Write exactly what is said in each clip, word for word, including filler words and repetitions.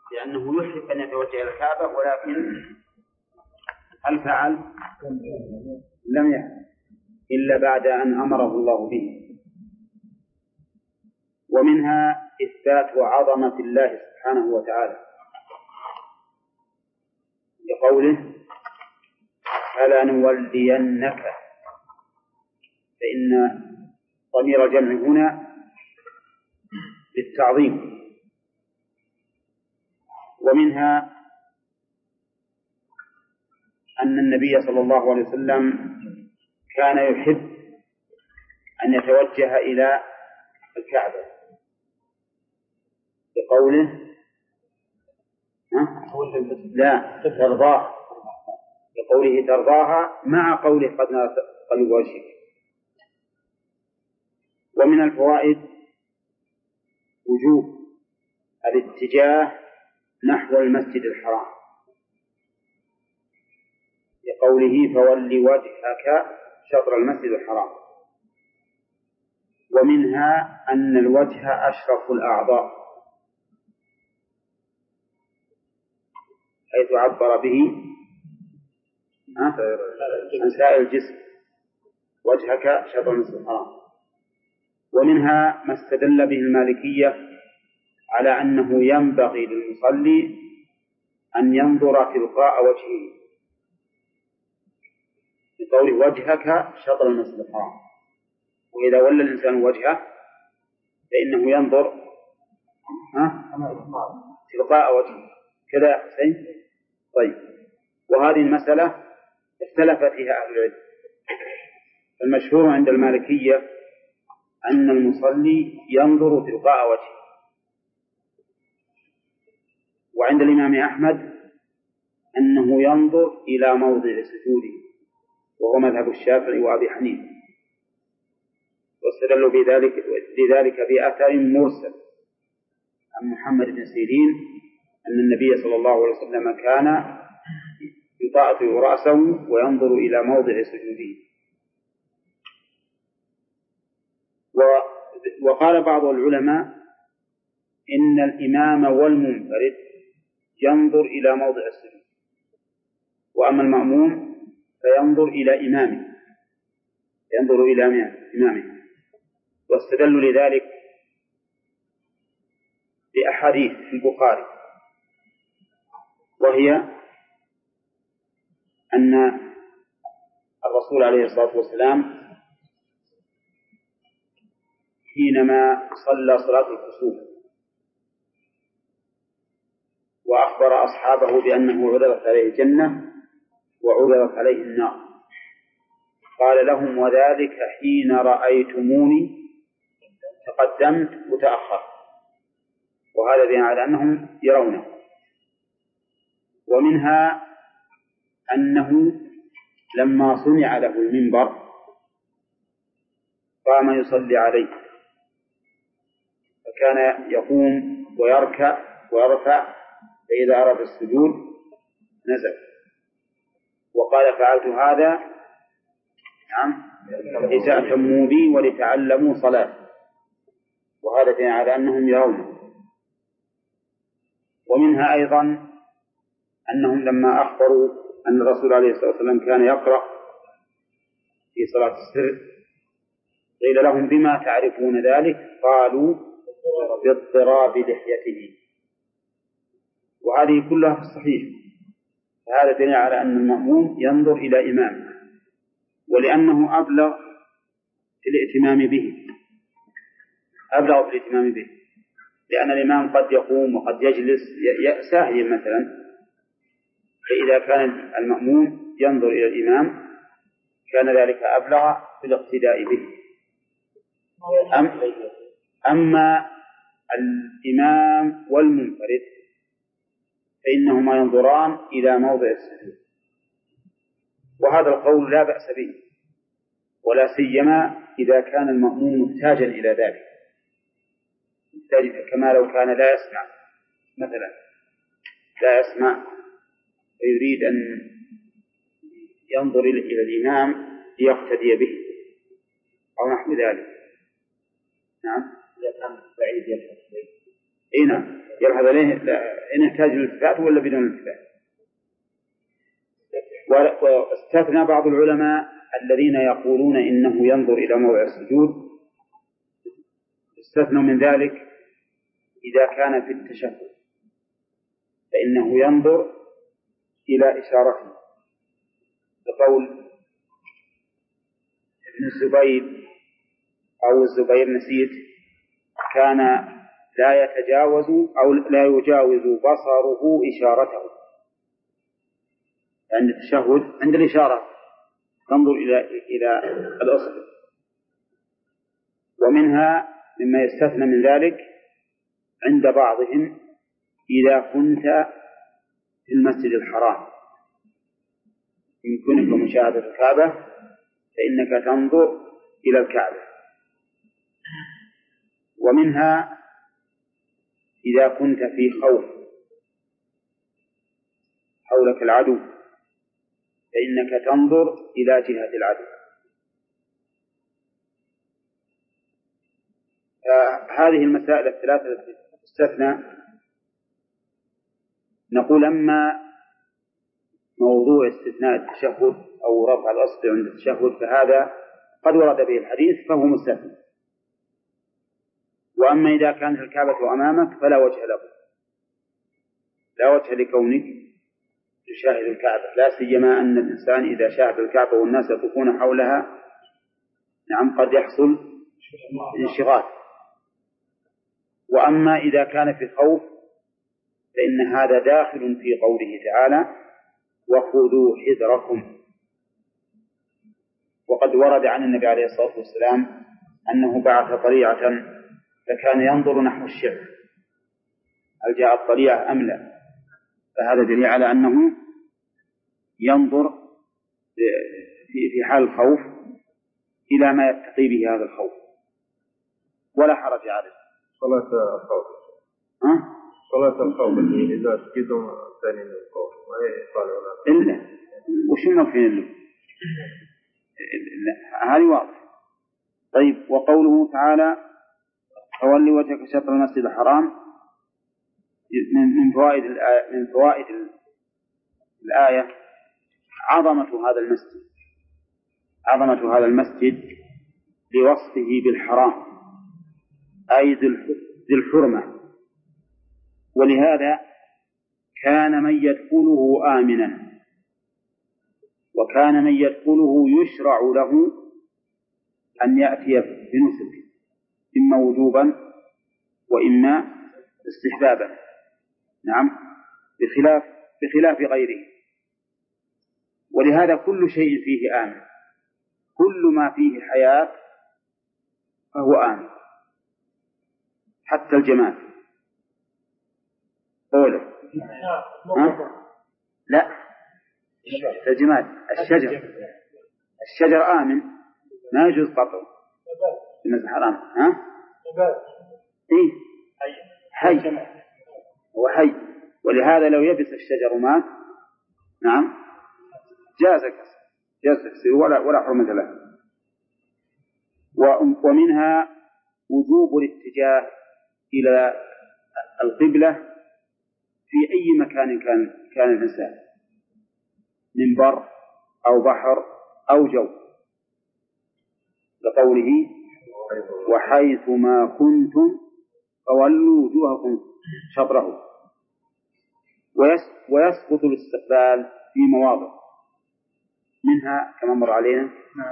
لأنه يحب أن يتوجه إلى الكعبة، ولكن هل فعل؟ لم يفعل إلا بعد أن أمره الله به. ومنها إثبات عظمة الله سبحانه وتعالى لقوله فلنولينك، فإن ضمير الجمع هنا للتعظيم. ومنها أن النبي صلى الله عليه وسلم كان يحب أن يتوجه إلى الكعبة بقوله لا ترضاه، بقوله ترضاها مع قوله قد نرى قلب وجهك. ومن الفوائد وجوب الاتجاه نحو المسجد الحرام بقوله فول وجهك شطر المسجد الحرام. ومنها أن الوجه أشرف الأعضاء حيث عبر به عن سائر الجسم وجهك شطر المسجد الحرام. ومنها ما استدل به المالكية على أنه ينبغي للمصلي أن ينظر تلقاء وجهه بقوله وجهك شطر المسجد الحرام. وإذا ولى الإنسان وجهه فإنه ينظر تلقاء وجهه كذا يا حسين. طيب، وهذه المسألة اختلف فيها أهل العلم. المشهور عند المالكية أن المصلي ينظر تلقاء وجهه، وعند الإمام أحمد أنه ينظر إلى موضع سجوده، وهو مذهب الشافعي وأبي حنيفة. واستدلوا بذلك لذلك بأثر مرسل عن محمد بن سيرين أن النبي صلى الله عليه وسلم كان يطأطئ رأسه وينظر إلى موضع سجوده. وقال بعض العلماء إن الإمام والمنفرد ينظر إلى موضع السجود، وأما المأموم فينظر إلى إمامه ينظر إلى إمامه. واستدلوا لذلك بأحاديث في البخاري، وهي أن الرسول عليه الصلاة والسلام حينما صلى صلاة الكسوف وأخبر أصحابه بأنه عرضت عليه الجنة وعرضت عليه النار، قال لهم وذلك حين رأيتموني تقدمت وتأخرت، وهذا دليل على أنهم يرونه. ومنها أنه لما صنع له المنبر قام يصلي عليه، فكان يقوم ويركع ويرفع، فإذا أراد السجود نزل. وقال فعلت هذا نعم لتأتموا بي ولتعلموا صلاة، وهذا دليل على أنهم يرونه. ومنها أيضا أنهم لما أخبروا أن الرسول عليه الصلاة والسلام كان يقرأ في صلاة السر قيل لهم بما تعرفون ذلك؟ قالوا باضطراب لحيته. وهذه كلها في الصحيح، فهذا دليل على أن المأموم ينظر إلى إمامه، ولأنه أبلغ في الائتمام به أبلغ في الائتمام به لأن الإمام قد يقوم وقد يجلس ساهيا مثلا، فإذا كان المأموم ينظر إلى الإمام كان ذلك أبلغ في الاقتداء به. أم أما الإمام والمنفرد فإنهما ينظران إلى موضع السجود، وهذا القول لا بأس به، ولا سيما إذا كان المأموم محتاجا إلى ذلك، كما لو كان لا يسمع مثلا لا يسمع ويريد أن ينظر إلى الإمام ليقتدي به أو نحو ذلك. نعم إذا كان بعيد يشهد إيه نعم يلحظ عليه إن احتاج للالتفات ولا بدون الالتفات. واستثنى بعض العلماء الذين يقولون إنه ينظر إلى موضع السجود، استثنوا من ذلك إذا كان في التشهد فإنه ينظر إلى إشارته، بقول ابن الزبير أو الزبير نسيت كان لا يتجاوز أو لا يجاوز بصره إشارته عند التشهد، عند الإشارة تنظر إلى إلى الأصل. ومنها مما يستثنى من ذلك عند بعضهم إذا كنت في المسجد الحرام يمكنك مشاهدة الكعبة فإنك تنظر إلى الكعبة. ومنها إذا كنت في خوف حولك العدو فإنك تنظر إلى جهة العدو. هذه المسائل الثلاثة التي تستثنى نقول أما موضوع استثناء التشهد أو رفع الأصل عند التشهد فهذا قد ورد به الحديث فهو مستثنى. وأما إذا كانت الكعبة أمامك فلا وجه له، لا وجه لكونك تشاهد الكعبة، لا سيما أن الإنسان إذا شاهد الكعبة والناس يطوفون حولها نعم قد يحصل انشغال. وأما إذا كان في خوف فإن هذا داخل في قوله تعالى وخذوا حذركم. وقد ورد عن النبي عليه الصلاة والسلام أنه بعث طليعة فكان ينظر نحو الشعب هل جاء الطليعة أم لا، فهذا دليل على أنه ينظر في حال الخوف إلى ما يتقي به هذا الخوف ولا حرج عليه. صلاة الخوف ها؟ صلاة الخوف إذا سكتوا ثاني من الخوف ما يقال ولا إلا وش المفهوم له؟ هذه واضح. طيب وقوله تعالى فولي وجهك شطر المسجد الحرام من فوائد من فوائد الآية عظمة هذا المسجد، عظمة هذا المسجد لوصفه بالحرام أي ذي الحرمة، ولهذا كان من يدخله آمنا وكان من يدخله يشرع له أن يأتي بنسك إما وجوبا وإما استحبابا نعم بخلاف بخلاف غيره. ولهذا كل شيء فيه آمن، كل ما فيه حياة فهو آمن حتى الجماد. قوله لا الجماد الشجر الشجر آمن ما يجوز قطعه في المسجد الحرام. ها إيه حي وحي، ولهذا لو يبس الشجر مات نعم جاز كسر جاز كسر ولا ولا حرمة له. ومنها وجوب الاتجاه إلى القبلة في أي مكان كان كان الإنسان من بر أو بحر أو جو، لقوله وحيث ما كنتم فولوا وجوهكم شطره. ويسقط الاستقبال في مواضع منها كما مر علينا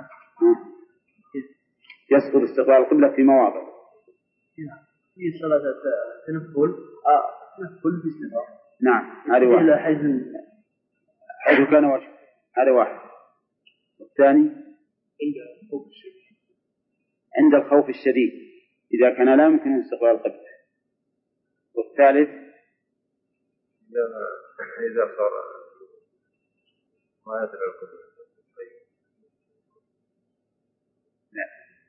يسقط استقبال القبلة في مواضع في صلاة التنفل تنفل في السفر نعم هذه واحد حيث كان وجه هذا واحد. والثاني عند الخوف الشديد إذا كان لا يمكن استقبال القبلة. والثالث إذا صار ما يدري القبلة لا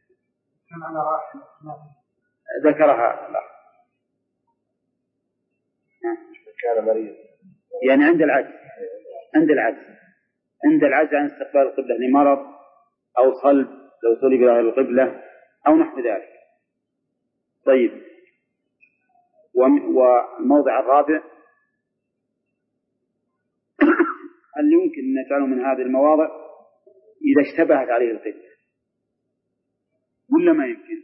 ذكرها لا كان مريض يعني عند العجز عند العجز عند العجز عن استقبال القبلة لمرض أو صلب لو صلب إلى القبلة أو نحو ذلك. طيب والموضع الرابع هل يمكن أن نجعله من هذه المواضع إذا اشتبهت عليه القبلة ولا ما يمكن؟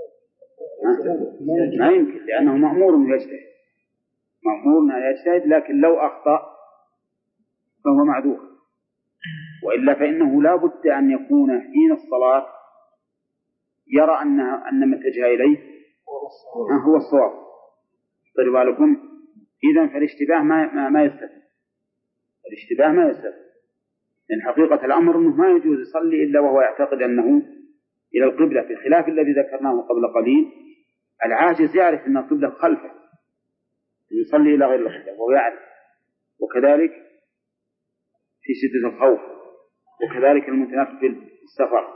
ما يمكن، لأنه مأمور أن يجتهد، مأمور أن يجتهد، لكن لو أخطأ فهو معذور، وإلا فإنه لا بد أن يكون حين الصلاة يرى أنها أن ما اتجه إليه هو الصواب. طيب بالكم، إذن فالاشتباه ما ما, ما يستفيد، الاشتباه ما يستفيد، لأن حقيقة الأمر أنه ما يجوز يصلي إلا وهو يعتقد أنه إلى القبلة، في خلاف الذي ذكرناه قبل قليل. العاجز يعرف أن القبلة خلفه يصلي إلى غير القبلة وهو يعرف، وكذلك في شدة الخوف، وكذلك المتنفل في السفر.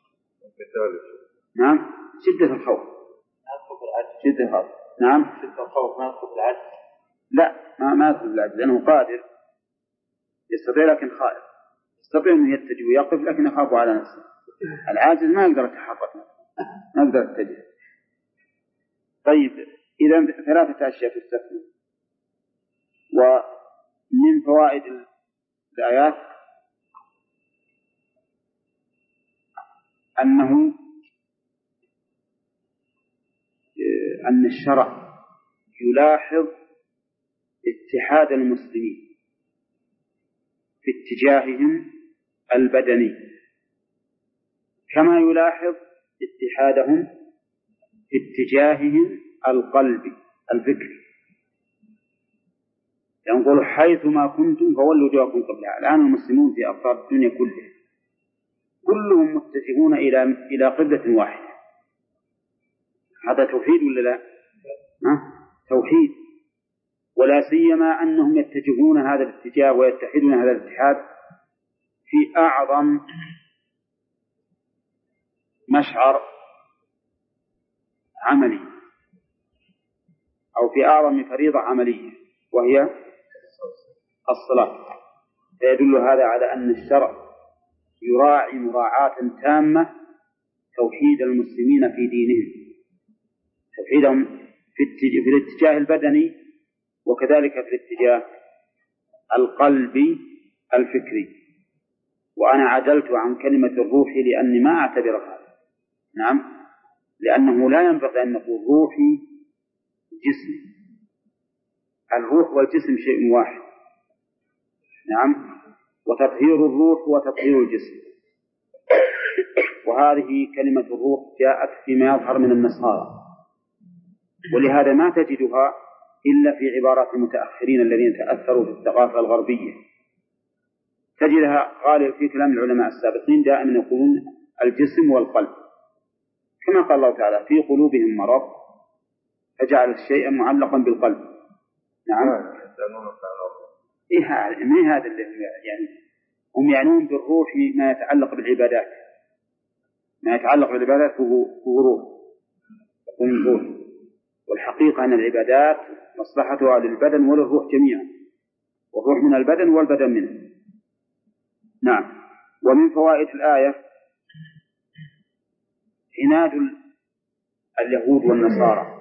نعم، شدة الخوف، شدة الخوف. نعم، شدة الخوف ما يدخل بالعجز. لا، ما ما يدخل بالعجز، لأنه قادر يستطيع لكن خائف، يستطيع أن يتجه ويقف لكن يخاف على نفسه. العاجز ما يقدر يتحرك، ما يقدر يتجه. طيب، إذا ثلاثة أشياء تستثنى. ومن فوائد الآيات أنه أن الشرع يلاحظ اتحاد المسلمين في اتجاههم البدني كما يلاحظ اتحادهم في اتجاههم القلبي الفكري. ينقول حيثما كنتم فولوا وجوهكم قبلها. الآن المسلمون في أقطار الدنيا كلها كلهم متجهون إلى إلى قبلة واحدة. هذا توحيد ولا لا؟ ها؟ توحيد. ولا سيما أنهم يتجهون هذا الاتجاه ويتحدون هذا الاتحاد في أعظم مشعر عملي أو في أعظم فريضة عملية وهي الصلاة. فيدل هذا على أن الشرع يراعي مراعاة تامة توحيد المسلمين في دينهم، توحيدهم في الاتجاه البدني وكذلك في الاتجاه القلبي الفكري. وأنا عدلت عن كلمة الروح لأني ما أعتبرها، نعم، لأنه لا ينبغي أن نقول روحي جسمي. الروح والجسم شيء واحد، نعم، وتطهير الروح وتطهير الجسم. وهذه كلمة الروح جاءت فيما يظهر من النصارى، ولهذا ما تجدها إلا في عبارات المتأخرين الذين تأثروا بالثقافة الغربية. تجدها غالب في كلام العلماء السابقين دائما يقولون الجسم والقلب، كما قال الله تعالى في قلوبهم مرض فجعل الشيء معلقا بالقلب. نعم، إيه هذا؟ ما هذا اللي يعني هم يعنون بالروح ما يتعلق بالعبادات، ما يتعلق بالعبادات هو روح، يكون روح. والحقيقة أن العبادات مصلحتها للبدن وللروح جميعا، والروح من البدن والبدن منه. نعم. ومن فوائد الآية عناد اليهود والنصارى،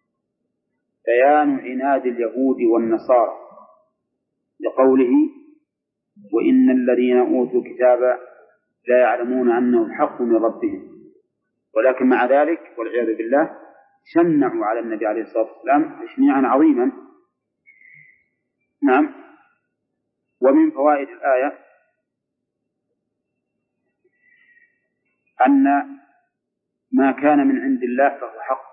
بيان عناد اليهود والنصارى لقوله وإن الذين أوتوا الكتاب لا يعلمون أنه الحق من ربهم، ولكن مع ذلك والعياذ بالله شنعوا على النبي عليه الصلاة والسلام تشنيعا عظيما. نعم. ومن فوائد الآية أن ما كان من عند الله فهو حق،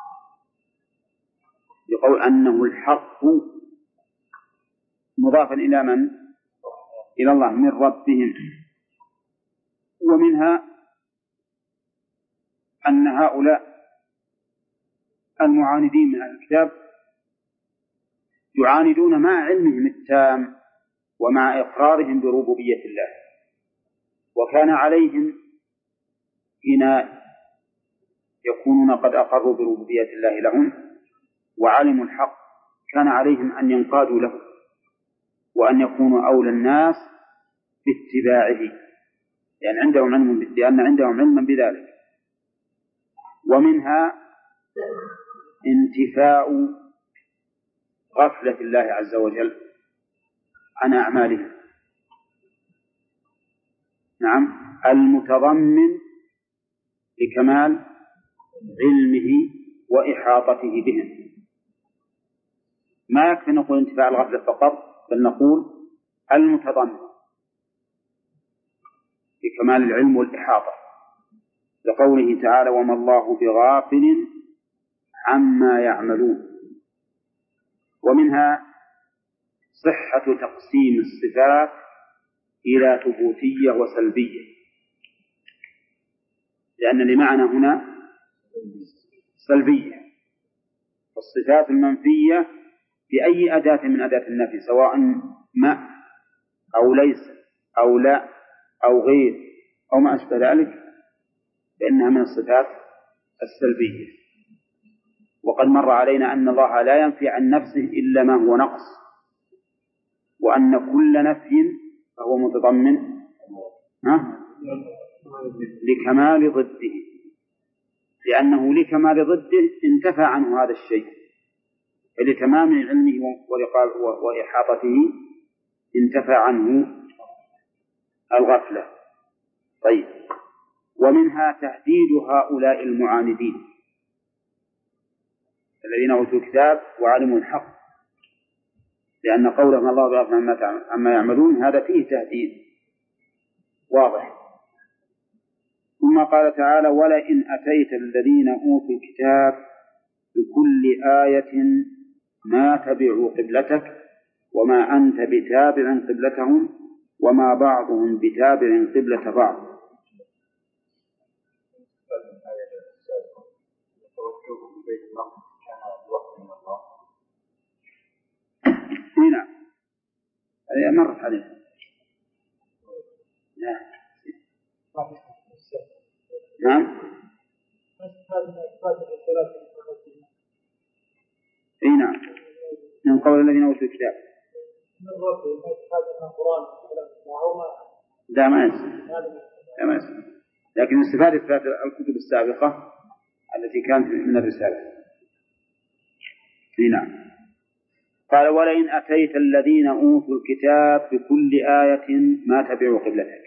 يقول أنه الحق مضافا إلى من؟ إلى الله، من ربهم. ومنها أن هؤلاء المعاندين من أهل الكتاب يعاندون مع علمهم التام ومع إقرارهم بربوبية الله، وكان عليهم حين يكونون قد أقروا بربوبية الله لهم وعلموا الحق كان عليهم أن ينقادوا له وأن يكونوا أولى الناس باتباعه، يعني عندهم علم، لأن عندهم علما بذلك. ومنها انتفاء غفلة الله عز وجل عن أعمالهم. نعم، المتضمن لكمال علمه وإحاطته بهم. ما يكفي نقول انتفاع الغفلة فقط، بل نقول المتضمن لكمال العلم والإحاطة، لقوله تعالى: وما الله بغافل عما يعملون. ومنها صحة تقسيم الصفات إلى ثبوتية وسلبية، لأن لمعنى هنا سلبية. الصفات المنفية بأي أداة من أداة النفي، سواء ما أو ليس أو لا أو غير أو ما أشبه ذلك، فإنها من الصفات السلبية. وقد مر علينا أن الله لا ينفي عن نفسه إلا ما هو نقص، وأن كل نفي فهو متضمن لكمال ضده، لأنه لكمال ضده انتفى عنه هذا الشيء، فلتمام علمه وإحاطته انتفى عنه الغفلة. طيب، ومنها تهديد هؤلاء المعاندين الذين أوتوا الكتاب وعلموا الحق، لأن قولهم الله بغافل عما يعملون هذا فيه تهديد واضح. ثم قال تعالى: ولئن أتيت الذين أوتوا الكتاب بكل آية ما تبعوا قبلتك وما أنت بتابع قبلتهم وما بعضهم بتابع قبلة بعض. هنا هذه مرت عليها. نعم. اي نعم، من قول الذين اوتوا الكتاب. لا ما يسمى، لا ما يسمى، لكن استفاد إثبات الكتب السابقة التي كانت من الرسالة. اي نعم. قال: ولئن أتيت الذين أوتوا الكتاب بكل آية ما تبعوا قبلتك.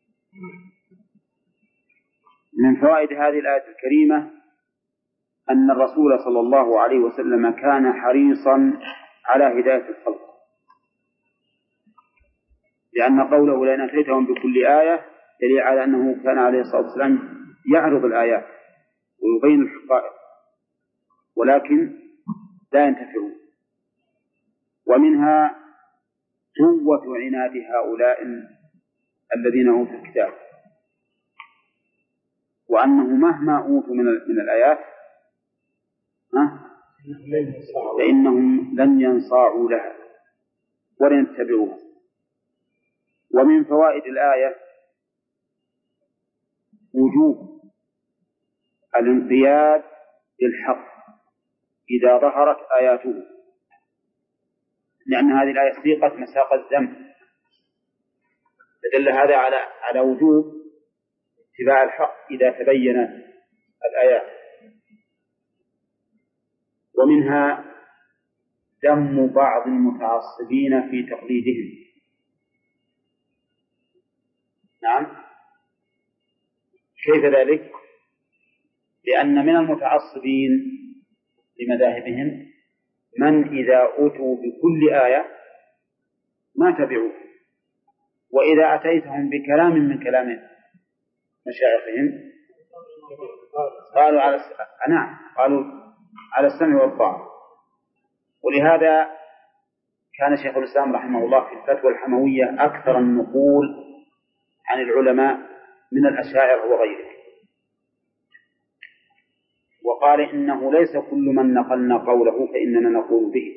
من فوائد هذه الآية الكريمة أن الرسول صلى الله عليه وسلم كان حريصا على هداية الخلق، لأن قوله لئن أتيتهم بكل آية دليل على أنه كان عليه الصلاة والسلام يعرض الآيات ويبين الحقائق، ولكن لا ينتفعون. ومنها قوة عناد هؤلاء الذين أوتوا الكتاب، وأنه مهما أوتوا من الآيات فإنهم لن ينصاعوا لها ولن يتبعوها. ومن فوائد الآية وجوب الانقياد للحق إذا ظهرت آياته، لأن هذه الآية سيقت مساق الذنب، فدل هذا على على وجوب اتباع الحق إذا تبينت الآيات. ومنها ذم بعض المتعصبين في تقليدهم. نعم، كيف ذلك؟ لأن من المتعصبين لمذاهبهم من إذا أوتوا بكل آية ما تبعوه، وإذا أتيتهم بكلام من كلام مشايخهم قالوا على نعم قالوا على السمع والطاعة. ولهذا كان شيخ الإسلام رحمه الله في الفتوى الحموية أكثر النقول عن العلماء من الأشاعرة وغيره، وقال إنه ليس كل من نقلنا قوله فإننا نقول به،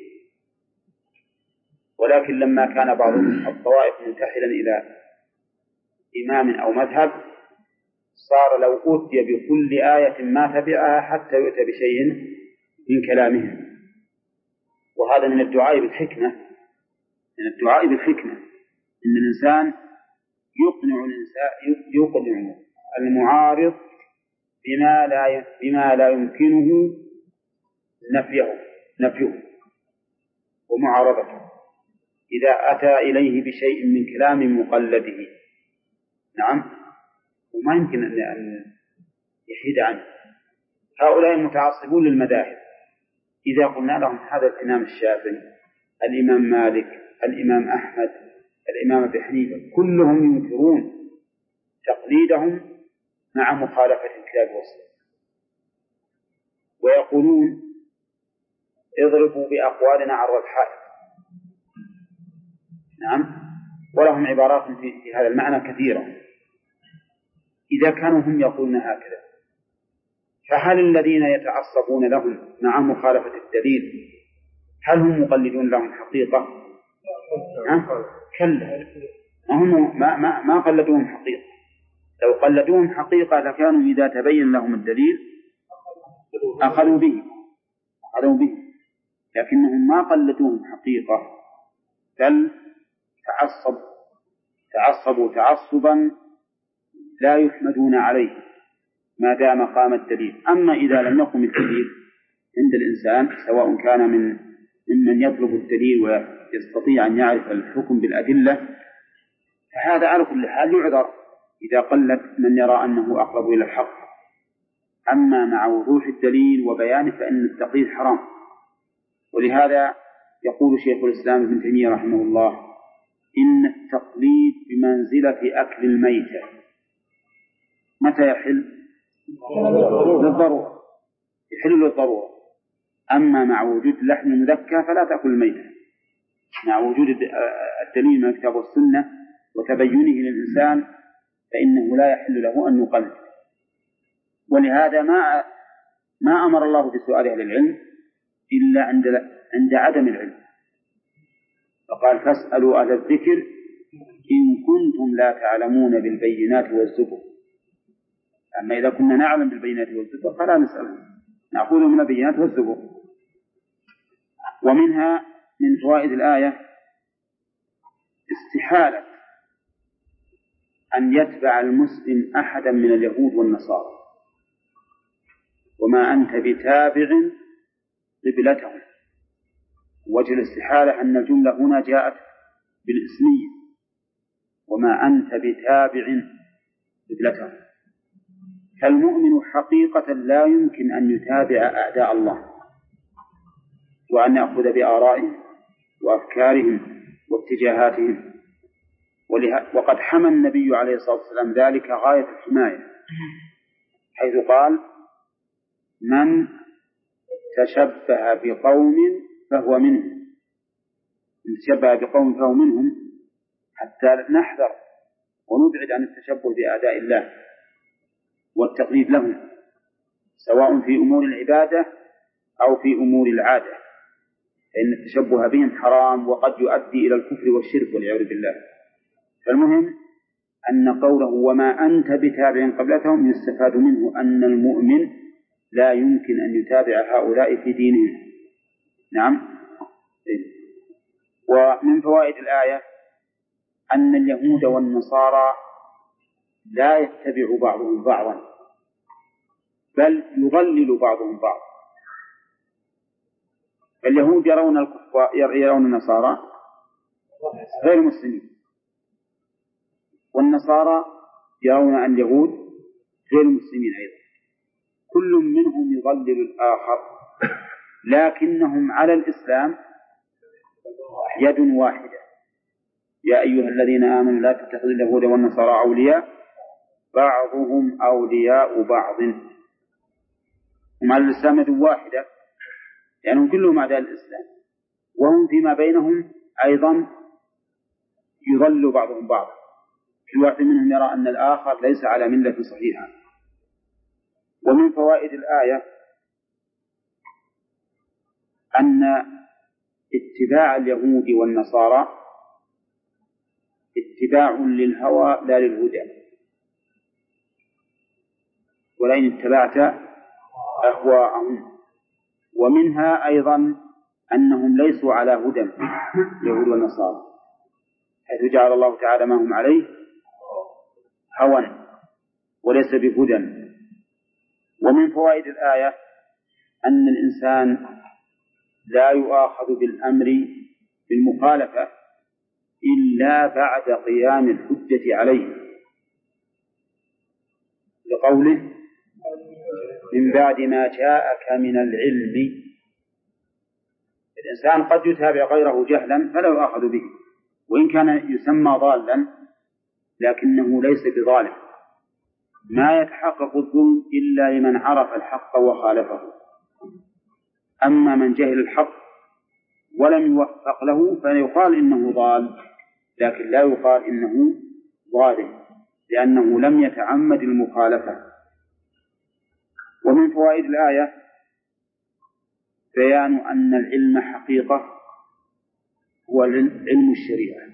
ولكن لما كان بعض الطوائف منتحلا إلى إمام أو مذهب صار لو أوتي بكل آية ما تبعها حتى يؤتى بشيء من كلامهم. وهذا من الدعاء بالحكمة، من الدعاء بالحكمة إن الإنسان يقنع الإنسان يقنع المعارض بما لا بما لا يمكنه نفيه نفيه ومعارضته إذا أتى إليه بشيء من كلام مقلده. نعم، وما يمكن أن يحيد عنه. هؤلاء المتعصبون للمذاهب إذا قلنا لهم هذا الإمام الشافعي، الإمام مالك، الإمام أحمد، الإمام أبي حنيفة، كلهم ينكرون تقليدهم مع مخالفة الكتاب والسنة، ويقولون اضربوا بأقوالنا عرض الحائط. نعم، ولهم عبارات في هذا المعنى كثيرة. إذا كانوا هم يقولون هكذا، فهل الذين يتعصبون لهم مع مخالفة الدليل هل هم مقلدون لهم حقيقة؟ كلا، هم ما, ما, ما قلدوهم حقيقة. لو قلدوهم حقيقة لكانوا إذا تبين لهم الدليل أخذوا به أخذوا به لكنهم ما قلدوهم حقيقة، بل تعصب تعصبوا تعصبا لا يحمدون عليه ما دام قام الدليل. أما إذا لم يقم الدليل عند الإنسان، سواء كان من ممن يطلب الدليل ويستطيع أن يعرف الحكم بالأدلة، فهذا على كل حال يعذر إذا قلد من يرى أنه أقرب إلى الحق. أما مع وضوح الدليل وبيانه فإن التقليد حرام. ولهذا يقول شيخ الإسلام ابن تيمية رحمه الله: إن التقليد بمنزلة أكل الميتة. متى يحل؟ للضرورة، يحل للضرورة. أما مع وجود اللحم المذكى فلا تأكل الميتة، مع وجود الدليل من الكتاب والسنة وتبينه للإنسان فإنه لا يحل له أن يقلد. ولهذا ما ما أمر الله بسؤال أهل العلم إلا عند عند عدم العلم، فقال: فاسألوا أهل الذكر إن كنتم لا تعلمون بالبينات والزبر. أما إذا كنا نعلم بالبينات والزبر فلا نسأل، نأخذ من البينات والزبر. ومنها من فوائد الآية استحالة أن يتبع المسلم أحدا من اليهود والنصارى، وما أنت بتابع قبلتهم. وجه الاستحالة أن الجملة هنا جاءت بالإسمية: وما أنت بتابع قبلتهم. فالمؤمن حقيقة لا يمكن أن يتابع أعداء الله وأن يأخذ بآرائهم وأفكارهم واتجاهاتهم. وقد حمى النبي عليه الصلاة والسلام ذلك غاية الحماية، حيث قال: من تشبه بقوم فهو منهم. من تشبه بقوم فهو منهم، حتى نحذر ونبعد عن التشبه بأعداء الله والتقليد لهم، سواء في أمور العبادة أو في أمور العادة، فإن التشبه بهم حرام وقد يؤدي إلى الكفر والشرك والعياذ بالله. فالمهم أن قوله وما أنت بتابع قبلتهم يستفاد منه أن المؤمن لا يمكن أن يتابع هؤلاء في دينهم. نعم. ومن فوائد الآية أن اليهود والنصارى لا يتبع بعضهم بعضا، بل يضلل بعضهم بعض. اليهود يرون الكفار يرون النصارى غير مسلمين، والنصارى يرون اليهود غير مسلمين أيضا. كل منهم يضلل الآخر، لكنهم على الإسلام يد واحدة. يا أيها الذين آمنوا لا تتخذوا اليهود والنصارى أولياء بعضهم أولياء بعض. هم على الإسلام يد واحدة، لأنهم كلهم أعداء الإسلام، وهم فيما بينهم أيضا يضل بعضهم بعضا. كل واحد منهم يرى أن الآخر ليس على ملة صحيحة. ومن فوائد الآية أن اتباع اليهود والنصارى اتباع للهوى لا للهدى، ولئن اتبعت أهواءهم. ومنها أيضا أنهم ليسوا على هدى اليهود والنصارى، حيث جعل الله تعالى ما هم عليه هوى وليس بهدى. ومن فوائد الآية أن الإنسان لا يؤاخذ بالأمر بالمخالفة إلا بعد قيام الحجة عليه، لقوله من بعد ما جاءك من العلم. الإنسان قد يتابع غيره جهلا فلا يؤاخذ به، وإن كان يسمى ضالا لكنه ليس بظالم. ما يتحقق الظلم إلا لمن عرف الحق وخالفه. أما من جهل الحق ولم يوفق له فيقال إنه ضال، لكن لا يقال إنه ظالم، لأنه لم يتعمد المخالفة. ومن فوائد الآية بيان أن العلم حقيقة هو علم الشريعة.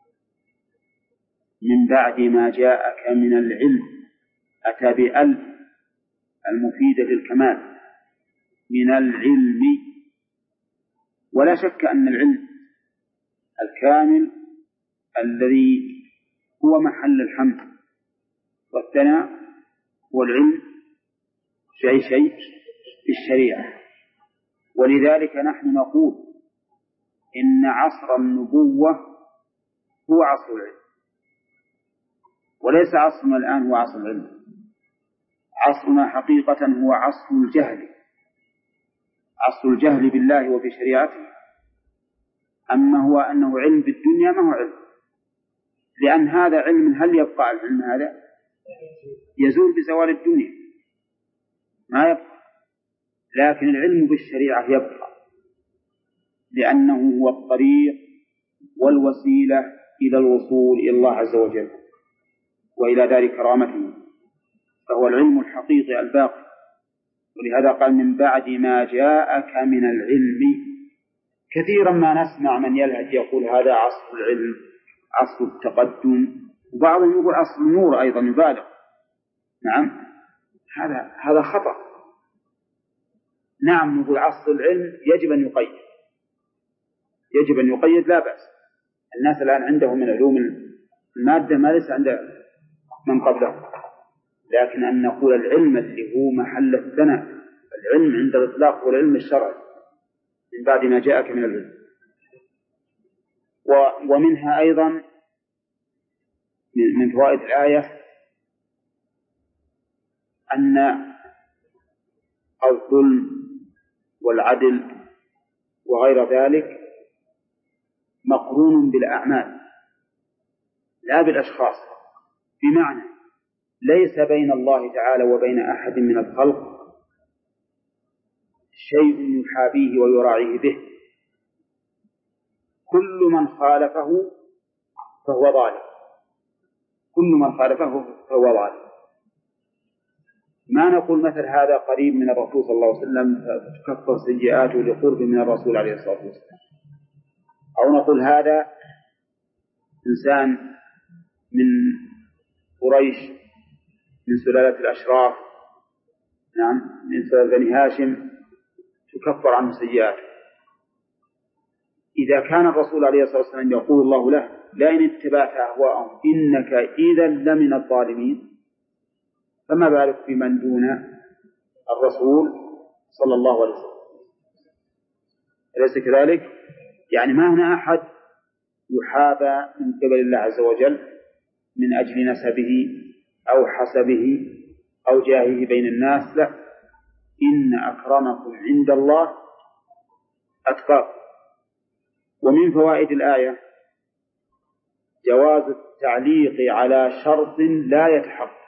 من بعد ما جاءك من العلم، أتى بأل المفيدة للكمال، من العلم. ولا شك أن العلم الكامل الذي هو محل الحمد والثناء هو العلم في أي شيء في الشريعة. ولذلك نحن نقول إن عصر النبوة هو عصر العلم، وليس عصرنا الآن هو عصر العلم. عصرنا حقيقة هو عصر الجهل، عصر الجهل بالله وبشريعته. أما هو أنه علم بالدنيا ما هو علم، لأن هذا علم. هل يبقى العلم هذا؟ يزول بزوال الدنيا، ما يبقى. لكن العلم بالشريعة يبقى، لأنه هو الطريق والوسيلة إلى الوصول إلى الله عز وجل وإلى دار كرامته، فهو العلم الحقيقي الباقي. ولهذا قال من بعد ما جاءك من العلم. كثيرا ما نسمع من يلهج يقول هذا عصر العلم، عصر التقدم، وبعضهم يقول عصر النور أيضا يبالغ. نعم، هذا هذا خطأ. نعم، نقول عصر العلم يجب أن يقيد، يجب أن يقيد لا بأس. الناس الآن عندهم من علوم المادة ما ليس عند من قبله، لكن أن نقول العلم اللي هو محل الثناء، العلم عند الإطلاق هو العلم الشرعي من بعد ما جاءك من العلم. ومنها أيضا من فوائد الآية أن الظلم والعدل وغير ذلك مقرون بالأعمال لا بالأشخاص، بمعنى ليس بين الله تعالى وبين أحد من الخلق شيء يحابيه ويراعيه به. كل من خالفه فهو ظالم، كل من خالفه فهو ظالم. ما نقول مثل هذا قريب من الرسول صلى الله عليه وسلم فتكفر سيئاته لقرب من الرسول عليه الصلاة والسلام، أو نقول هذا إنسان من قريش من سلالة الأشراف، نعم، من سلالة بني هاشم، تكفر عنه سيئاته. إذا كان الرسول عليه الصلاة والسلام يقول الله له لئن اتبعت أهواءهم إنك إذا لمن الظالمين، فما بالك بمن دون الرسول صلى الله عليه وسلم؟ أليس كذلك؟ يعني ما هنا أحد يحابى من قبل الله عز وجل من أجل نسبه أو حسبه أو جاهه بين الناس، لا، إن أكرمكم عند الله أتقاكم. ومن فوائد الآية جواز التعليق على شرط لا يتحقق.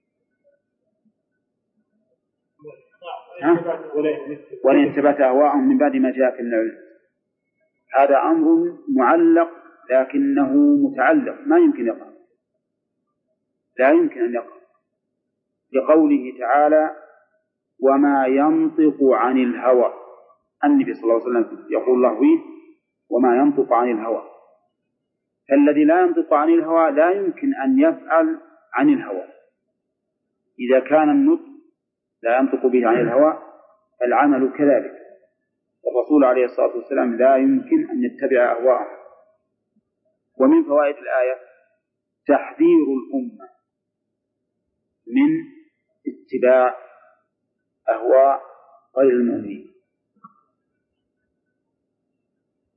ولئن اتبعت أهواءهم من بعد ما جاءك من العلم، هذا أمر معلق لكنه متعلق، ما يمكن يقع، لا يمكن أن يقع، لقوله تعالى وما ينطق عن الهوى. النبي صلى الله عليه وسلم يقول الله فيه وما ينطق عن الهوى، فالذي لا ينطق عن الهوى لا يمكن أن يفعل عن الهوى. إذا كان النطق لا ينطق به عن الهوى العمل كذلك. الرسول عليه الصلاة والسلام لا يمكن أن يتبع أهواءه. ومن فوائد الآية تحذير الأمة من اتباع أهواء غير المؤمنين.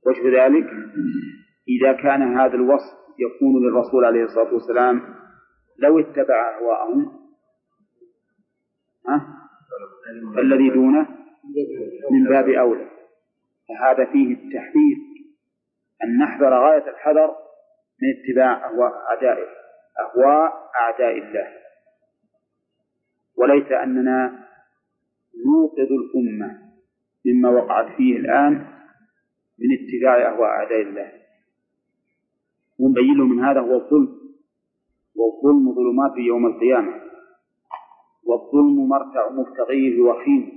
وجه ذلك إذا كان هذا الوصف يكون للرسول عليه الصلاة والسلام لو اتبع أهواءهم فالذي دونه من باب أولى. فهذا فيه التحذير أن نحذر غاية الحذر من اتباع أهواء أعدائه أهواء أعداء الله، وليس أننا نوقظ الأمة مما وقعت فيه الآن من اتباع أهواء أعداء الله، ونبين له من هذا هو الظلم، والظلم ظلمات يوم القيامة، والظلم مرتع مفتغيه وخيم،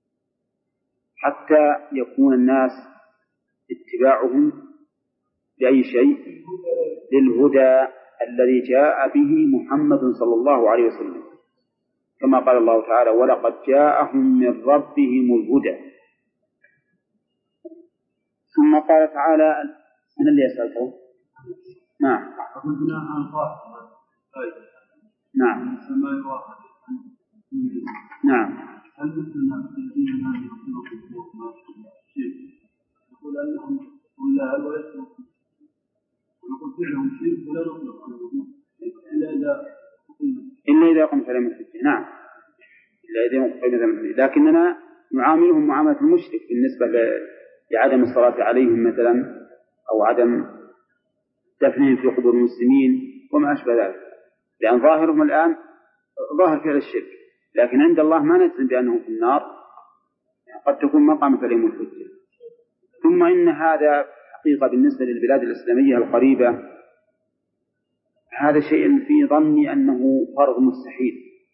حتى يكون الناس اتباعهم لأي شيء للهدى الذي جاء به محمد صلى الله عليه وسلم، كما قال الله تعالى ولقد جاءهم من ربهم الهدى. ثم قال تعالى من اللي يسألته؟ نعم نعم نعم هل مثلنا الذين لا يؤمنون بالشيء يقول أنهم لا ويسرق ونقول فعلهم شيء ولا نطلق عنهم إلا إذا إلا إذا قمت عليهم الحجة. نعم إلا إذا قمت عليهم الحجة، لكننا نعاملهم معاملة المشرك بالنسبة لعدم الصلاة عليهم مثلا، أو عدم دفنهم في قبور المسلمين وما أشبه ذلك، لأن ظاهرهم الآن ظاهر فعل الشرك، لكن عند الله ما نجزم بأنهم في النار، قد تكون ما قامت عليهم الحجة. ثم إن هذا حقيقة بالنسبة للبلاد الإسلامية القريبة هذا شيء في ظني أنه فرض مستحيل،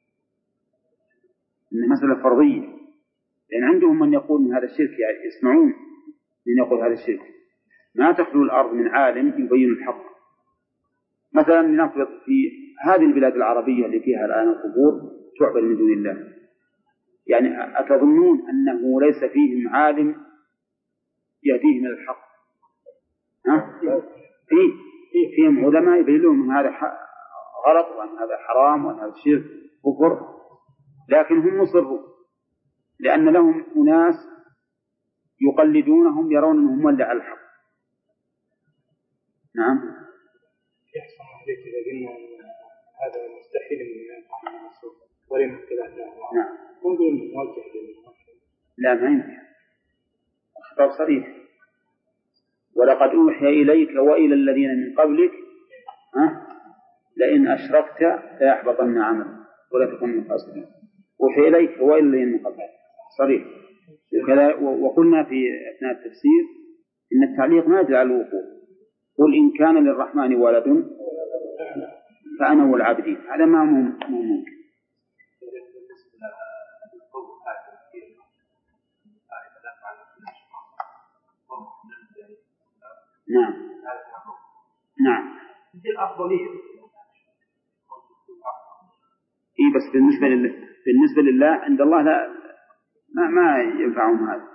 إن مسألة فرضية، لأن عندهم من يقول من هذا الشرك، يعني يسمعون من يقول هذا الشرك. ما تخلو الأرض من عالم يبين الحق. مثلا لنفرض في هذه البلاد العربية اللي فيها الآن القبور تعبد من دون الله، يعني أتظنون أنه ليس فيهم عالم يهديهم إلى الحق؟ ها؟ في فيهم علماء يبين لهم أن هذا غلط وأن هذا حرام وأن هذا شرك كفر، لكن هم مصروا لأن لهم أناس يقلدونهم يرون أنهم ولى على الحق. نعم. يحصل عليك إذا قلنا هذا مستحيل من الرسول ولم اختلاف له. نعم. نقول موجه للمشرك. لا ما يمكن. خطاب صريح. ولقد أوحي إليك وإلى الذين من قبلك ها لئن أشركت ليحبطن عملك ولا تكون من الخاسرين. أوحي إليك وإلى الذين من قبلك صريح. وكذا وقلنا في أثناء التفسير إن التعليق ما يدل على الوقوع. قل إن كان للرحمن ولد فأنا والعابدين، هذا ما ممكن. نعم نعم إيه بس بالنسبة لله بالنسبة لله عند الله لا ما ما ينفعهم هذا.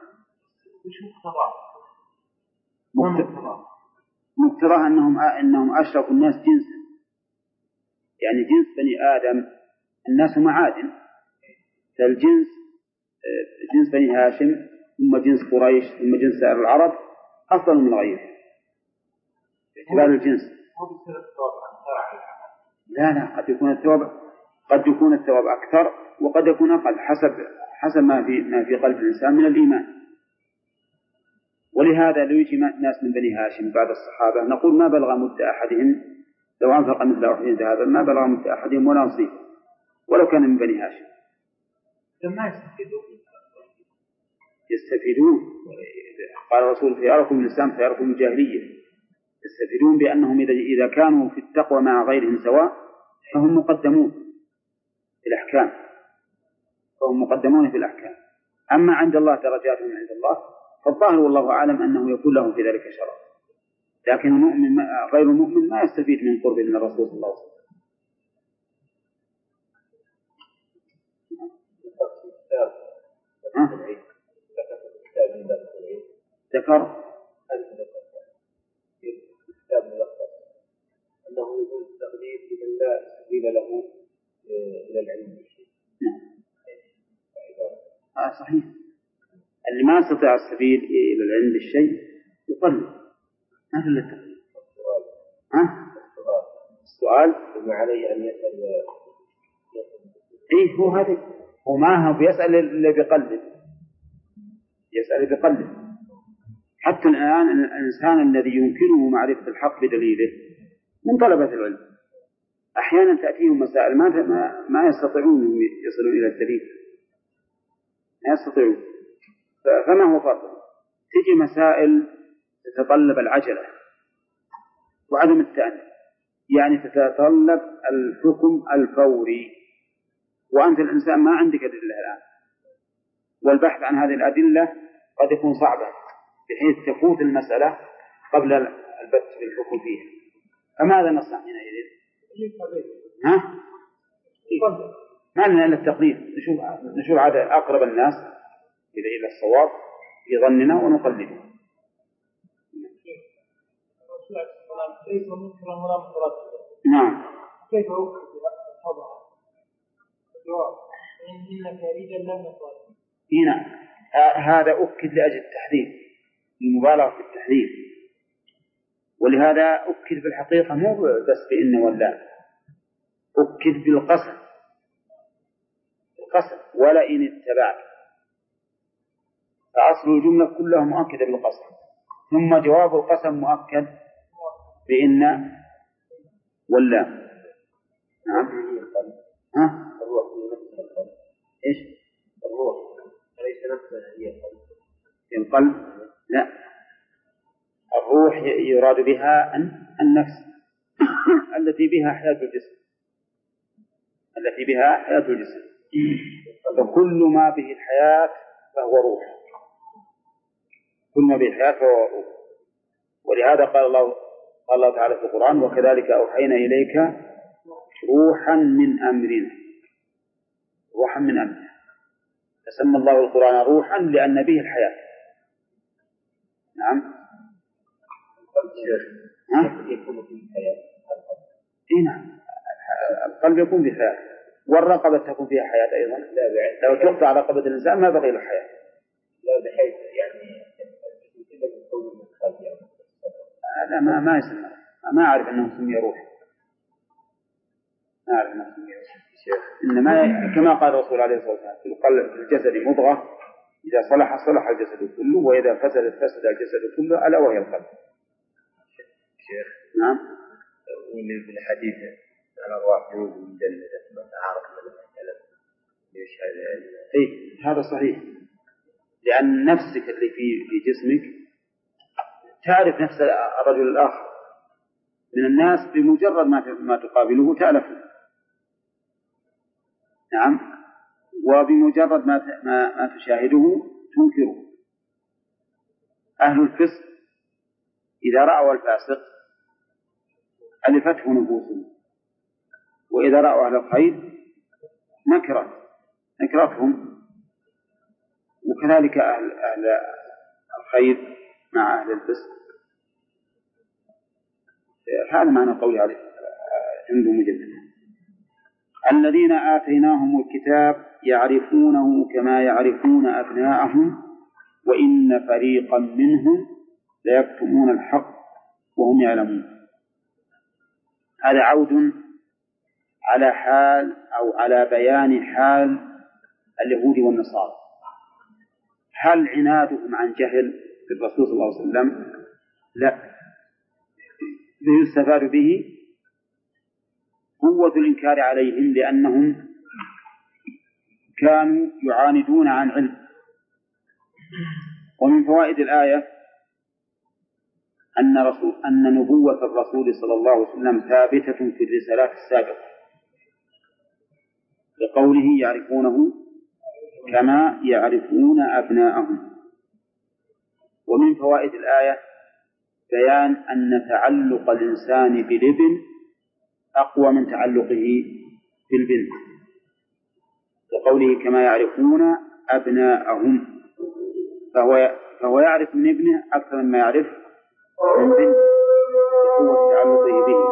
مقتضى أنهم أنهم أشركوا الناس جنسا، يعني جنس بني آدم الناس معادن، فالجنس جنس بني هاشم ثم جنس قريش ثم جنس سائر العرب أفضل من غيره باعتبار الجنس. لا لا قد يكون الثواب قد يكون الثواب أكثر وقد يكون أقل حسب حسب ما في ما في قلب الإنسان من الإيمان. ولهذا لو يجي ناس من بني هاشم بعد الصحابة نقول ما بلغ مد أحدهم لو أنفق مثل أحد ذهبا ما بلغ مد أحدهم ولا نصيب ولو كان من بني هاشم. لما يستفيدون يستفيدون قال الرسول خياركم الإسلام خياركم الجاهلية. يستفيدون بأنهم إذا إذا كانوا في التقوى مع غيرهم سواء فهم مقدمون في الأحكام فهم مقدمون في الأحكام. أما عند الله درجاتهم عند الله فالظاهر والله أعلم أنه يكون لهم في ذلك شرف، لكن المؤمن غير المؤمن ما يستفيد من قرب من الرسول صلى الله عليه وسلم. ذكر أنه يجوز التقليد لمن لا سبيل له إلى العلم بالشيء. آه صحيح. اللي ما استطاع السبيل إلى العلم بالشيء يقلد ما في إلا التقليد. ها؟ السؤال ما عليه أن يسأل. إيه هو هذا، وما هو بيسأل اللي بيقلد، يسأل بقلد. حتى الآن الإنسان الذي يمكنه معرفة الحق بدليله من طلبة العلم أحيانا تأتيهم مسائل ما ما يستطيعون يصلون إلى الدليل، ما يستطيعون. فما هو فرق؟ تجي مسائل تتطلب العجلة وعدم التأني، يعني تتطلب الحكم الفوري، وأنت الإنسان ما عندك أدلة الآن، والبحث عن هذه الأدلة قد يكون صعبا بحيث تفوت المسألة قبل البت بالحكم فيها. فماذا نصنع حينئذ؟ ها؟ ما لنا إلا التقليد، نشوف نشوف عاد أقرب الناس إلى إلى الصواب في ظننا ونقلده. نعم. كيف أوكل بهذا الجواب؟ إنك رجل لم نقل. هنا هذا أكد لأجل التحذير، المبالغة في التحذير، ولهذا أكد بالحقيقة مو بس بإن ولا، أكد بالقسم، القسم ولئن اتبعت، فأصل الجملة كلها مؤكدة بالقسم، ثم جواب القسم مؤكد بإن ولا. نعم. ها؟ الروح نفسها القلب. إيش؟ الروح ليس نفسها هي القلب. القلب لا، الروح يراد بها النفس التي بها حياة الجسم، التي بها حياة الجسم، فكل ما به الحياة فهو روح، كل ما به الحياة فهو روح. ولهذا قال الله قال الله تعالى في القرآن: وكذلك أوحينا إليك روحا من أمرنا، روحا من أمرنا. فسمى الله القرآن روحا لأن به الحياة. نعم. القلب يكون فيه حياة. إيه نعم، القلب يكون فيه حياة، والرقبة تكون فيها حياة أيضا. لا بعد. لو تقطع رقبة الإنسان ما بقي له حياة. لا بحيث يعني هذا ما ما يسمى، ما أعرف أنه سمي روح، ما أعرف أنه سمي روح. إنما كما قال الرسول عليه الصلاة والسلام: في القلب في الجسد مضغة إذا صلح صلح الجسد كله، وإذا فسدت فسد الجسد كله، ألا وهي القلب. شيخ. نعم. واللي في الحديث على الروح جنود مجندة ما تعرف من الكلام ليش هذا؟ إيه هذا صحيح، لأن نفسك اللي في في جسمك تعرف نفس الرجل الآخر من الناس بمجرد ما ما تقابله تألفه. نعم. وبمجرد ما ما, ما تشاهده تنكره. أهل الفسق إذا رأوا الفاسق ألفته نفوسهم، وإذا رأوا أهل الخير نكرت نكرتهم، وكذلك أهل أهل الخير مع أهل الفسق. هذا معنى قولي عليه جند مجدد: الذين آتيناهم الكتاب يعرفونه كما يعرفون أبناءهم وإن فريقا منهم ليكتمون الحق وهم يعلمون. هذا عود على حال أو على بيان حال اليهود والنصارى. هل عنادهم عن جهل بالرسول صلى الله عليه وسلم؟ لا، يستفاد به قوة الإنكار عليهم لأنهم كانوا يعاندون عن علم. ومن فوائد الآية أن رسول أن نبوة الرسول صلى الله عليه وسلم ثابتة في الرسالات السابقة، لقوله يعرفونه كما يعرفون أبناءهم. ومن فوائد الآية بيان أن تعلق الإنسان بالابن أقوى من تعلقه بالبنت، لقوله كما يعرفون أبناءهم، فهو, فهو يعرف من ابنه أكثر مما يعرف من بنت بقوة تعلقه به.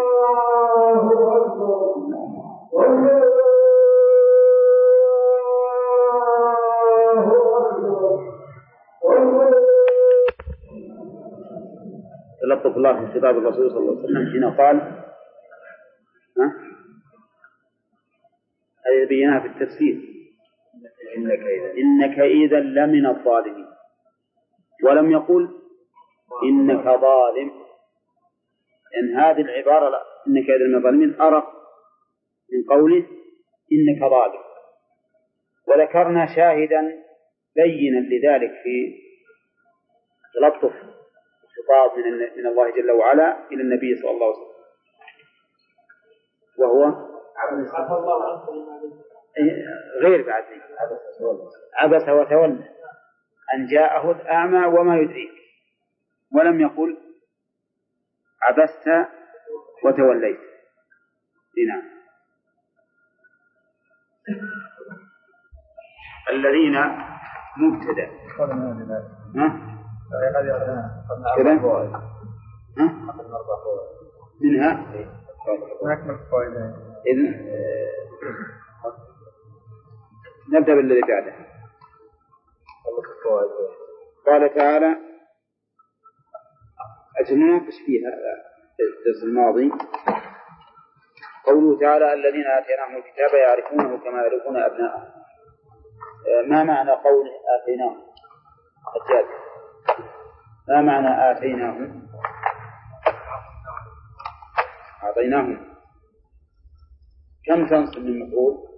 تلطف الله في خطاب الرسول صلى الله عليه وسلم حين قال ها؟ هذه بيناها في التفسير إنك إذا إنك إذا لمن الظالمين، ولم يقل إنك ظالم، لأن هذه العبارة لا إنك إذا لمن الظالمين أرق من قوله إنك ظالم. وذكرنا شاهدا بينا لذلك في تلطف خطاب من الله جل وعلا إلى النبي صلى الله عليه وسلم، وهو غير بعد عبس وتولى أن جاءه الأعمى وما يدريك، ولم يقل عبست وتوليت. نعم. الذين مبتدأ ها؟ كذا ها؟ منها إذن نبدأ بالذي بعده. قال تعالى أجمع إيش فيها الدرس الماضي؟ قوله تعالى الذين آتيناهم الكتاب يعرفونه كما يعرفون أبناءهم. ما معنى قوله آتيناهم؟ حجاج، ما معنى آتيناهم؟ أعطيناهم. كم تنصب من مفعول؟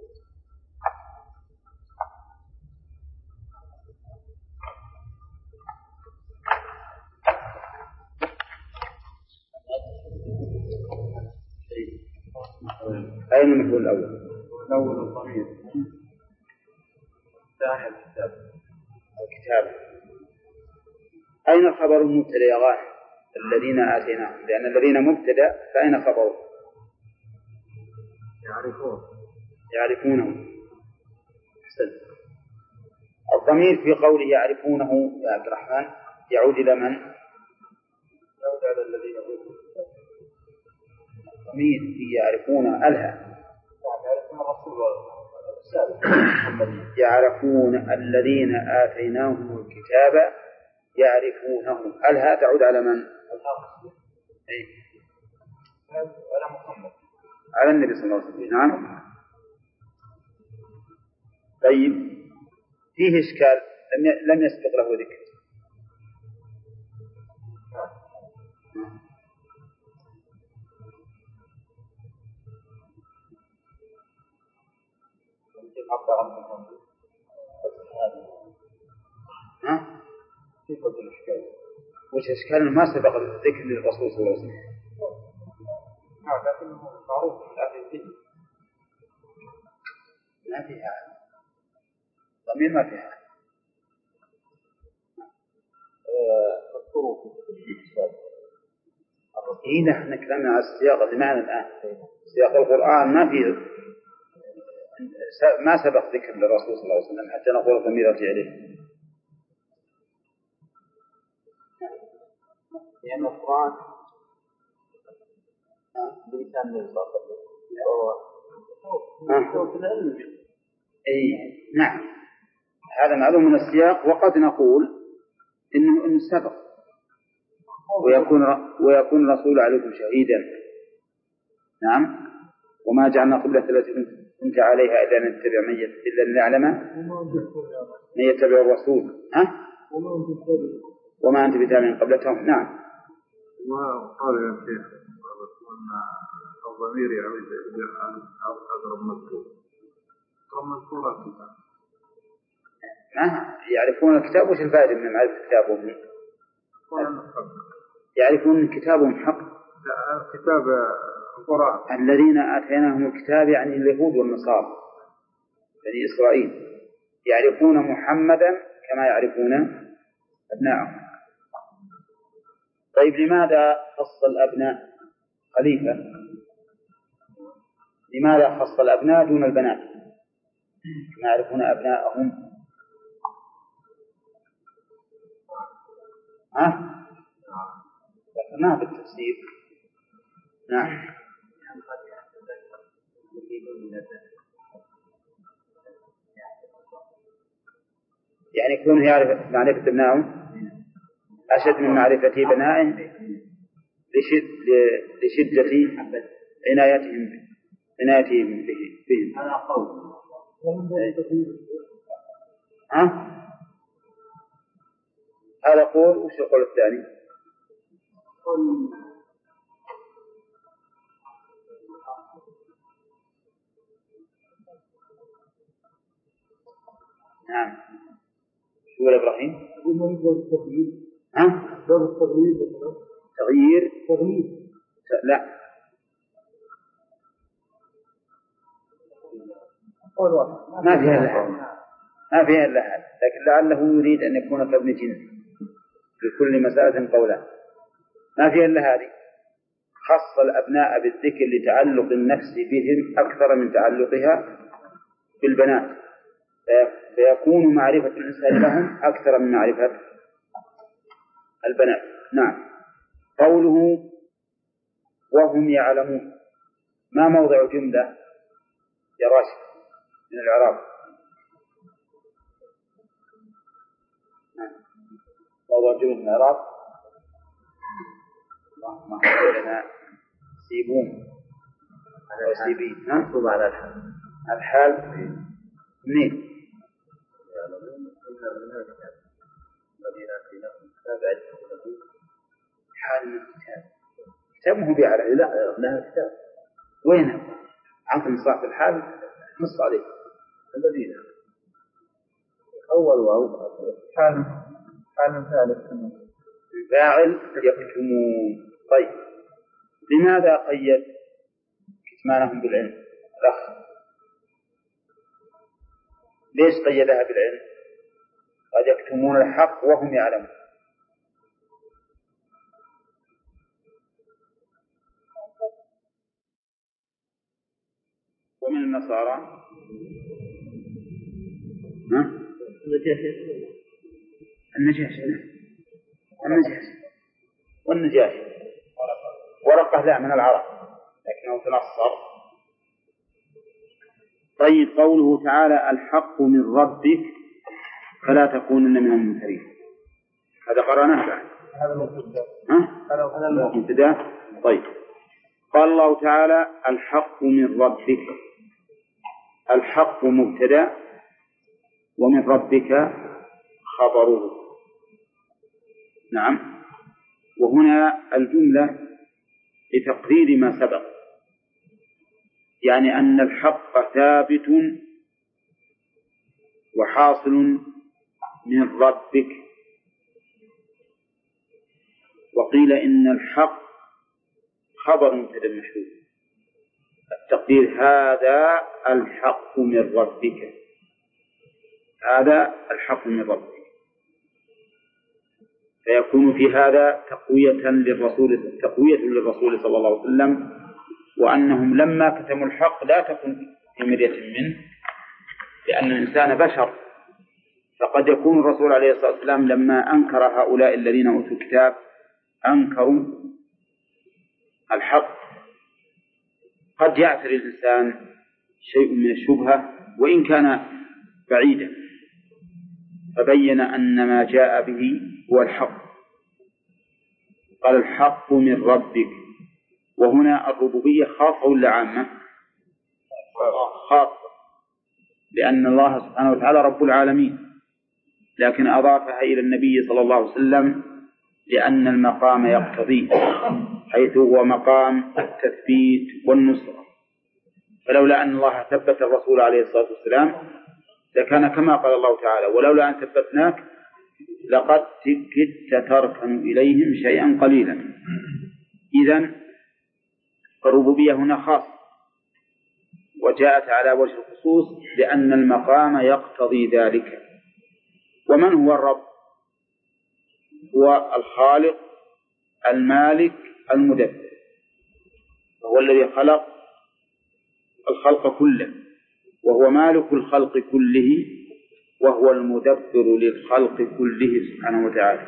أين المفعول الأول؟ الأول الضمير، ثاني الكتاب. الكتاب. أين الخبر المبتدأ يا غاية؟ الذين آتيناهم، لأن الذين مبتدأ فأين خبره؟ يعرفون يعرفونه. أحسن. الضمير في قوله يعرفونه يا عبد الرحمن يعود إلى من؟ يعود على الذين أوتوا الكتاب. الضمير في يعرفون ألها يعرفون الرسول يعرفون الذين آتيناهم الكتاب يعرفونه. ألها تعود على من؟ أي. على محمد، على النبي صلى الله عليه وسلم. نعم. طيب فيه إشكال لم يسبق له ذكر. ها؟ كيف قلت الإشكال؟ وش إشكال ما سبق الذكر للرسول صلى الله عليه وسلم؟ نعم، لكنه معروف في الأهل الدين. ما فيها ضمير، ما فيها مذكور في الكتاب. إيه نحن كلامنا على السياق اللي معنا الآن. سياق القرآن ما فيه، ما سبق ذكر للرسول صلى الله عليه وسلم حتى نقول الضمير يرجع إليه. لأن القرآن بلسان النبي صلى الله عليه وسلم. أي نعم، هذا معلوم من السياق. وقد نقول إنه إنه سبق ويكون ويكون الرسول عليكم شهيدا. نعم. وما جعلنا قبلة التي كنت عليها إلا أن نتبع من إلا أن نعلم من يتبع الرسول. ها؟ وما أنت بتابع قبلتهم. نعم. وقال يا شيخ أن الضمير يعود إلى أقرب مذكور. أقرب مذكور الكتاب. ما يعرفون الكتاب. وش الفائدة من معرفة كتابهم؟ يعرفون كتابهم حق. كتاب القرآن. الذين آتيناهم الكتاب يعني اليهود والنصارى بني إسرائيل يعرفون محمدا كما يعرفون أبنائهم. طيب لماذا خص الأبناء خليفة؟ لماذا خص الأبناء دون البنات كما يعرفون أبنائهم؟ ها؟ ذكرناه بالتفسير. نعم. يعني يكون يعرف معرفة ابنائه أشد من معرفة بنائه. لشد لشدة عنايتهم عنايتهم بهم. هذا قول. ها؟ هذا قول. وش القول الثاني؟ قول نعم. شو إبراهيم؟ ها؟ تغيير تغيير لا ما فيها إلا هذا، ما فيها إلا هذا، لكن لعله يريد أن يكون كابن جنس في كل مسألة قولان، ما فيها إلا هذه. خص الأبناء بالذكر لتعلق النفس بهم أكثر من تعلقها بالبنات، فيكون معرفة الإنسان لهم أكثر من معرفة البنات. نعم. قوله وهم يعلمون، ما موضع جملة يا راشد من الإعراب؟ موضع جملة من الإعراب ما هو لنا سيبون أو سيبين. منصوب على الحال. الحال منين؟ حال من الكتاب. كتاب مو بيعلى لا لا كتاب. وين عقل صاحب الحال نص عليه الذين أول واو حال حال ثالث فاعل يكتمون. طيب لماذا قيد كتمانهم بالعلم الأخ؟ ليش قيدها بالعلم؟ قد يكتمون الحق وهم يعلمون. ومن النصارى النجاشي النجاشي والنجاشي ورقة لا من العرب لكنه تنصر. طيب قوله تعالى الحق من ربك فلا تكونن من الممترين، هذا قرأناه بعد. هذا المبتدأ. طيب قال الله تعالى الحق من ربك، الحق مبتدأ ومن ربك خبره. نعم. وهنا الجملة لتقرير ما سبق، يعني أن الحق ثابت وحاصل من ربك. وقيل إن الحق خبر مبتدأ محذوف، التقدير هذا الحق من ربك، هذا الحق من ربك، فيكون في هذا تقوية للرسول تقوية للرسول صلى الله عليه وسلم، وأنهم لما كتموا الحق لا تكن في مرية منه، لأن الإنسان بشر، فقد يكون الرسول عليه الصلاة والسلام لما أنكر هؤلاء الذين أوتوا الكتاب أنكروا الحق، قد يعثر الإنسان شيء من الشبهة وإن كان بعيدا، فبين أن ما جاء به هو الحق. قال الحق من ربك، وهنا الربوبية خاصة ولا عامة؟ خاصة، لأن الله سبحانه وتعالى رب العالمين، لكن أضافها إلى النبي صلى الله عليه وسلم لأن المقام يقتضيه، حيث هو مقام التثبيت والنصرة. فلولا أن الله ثبت الرسول عليه الصلاة والسلام لكان كما قال الله تعالى ولولا أن ثبتناك لقد كدت تركن إليهم شيئا قليلا. إذن الربوبية هنا خاصة، وجاءت على وجه الخصوص لأن المقام يقتضي ذلك. ومن هو الرب؟ هو الخالق المالك المدبر، وهو الذي خلق الخلق كله، وهو مالك الخلق كله، وهو المدبر للخلق كله سبحانه وتعالى.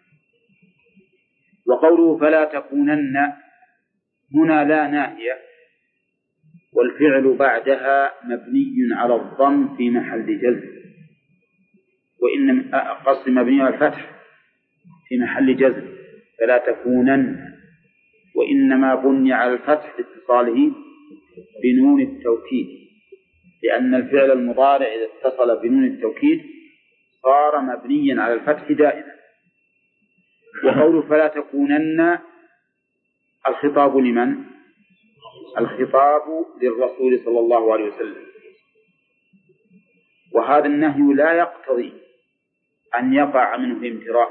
وقوله فلا تكونن هنا لا ناهية، والفعل بعدها مبني على الضم في محل جزم، وإن قصد مبني على الفتح في محل جزم، فلا تكونن وإنما بني على الفتح لاتصاله بنون التوكيد، لأن الفعل المضارع إذا اتصل بنون التوكيد صار مبنيا على الفتح دائما. وقوله فلا تكونن، الخطاب لمن؟ الخطاب للرسول صلى الله عليه وسلم، وهذا النهي لا يقتضي أن يقع منه الامتراء،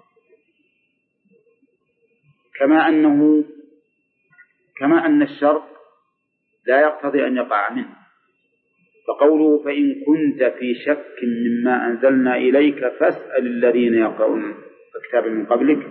كما أنه كما أن الشرط لا يقتضي أن يقع منه. فقوله فإن كنت في شك مما أنزلنا إليك فاسأل الذين يقرؤون الكتاب من قبلك،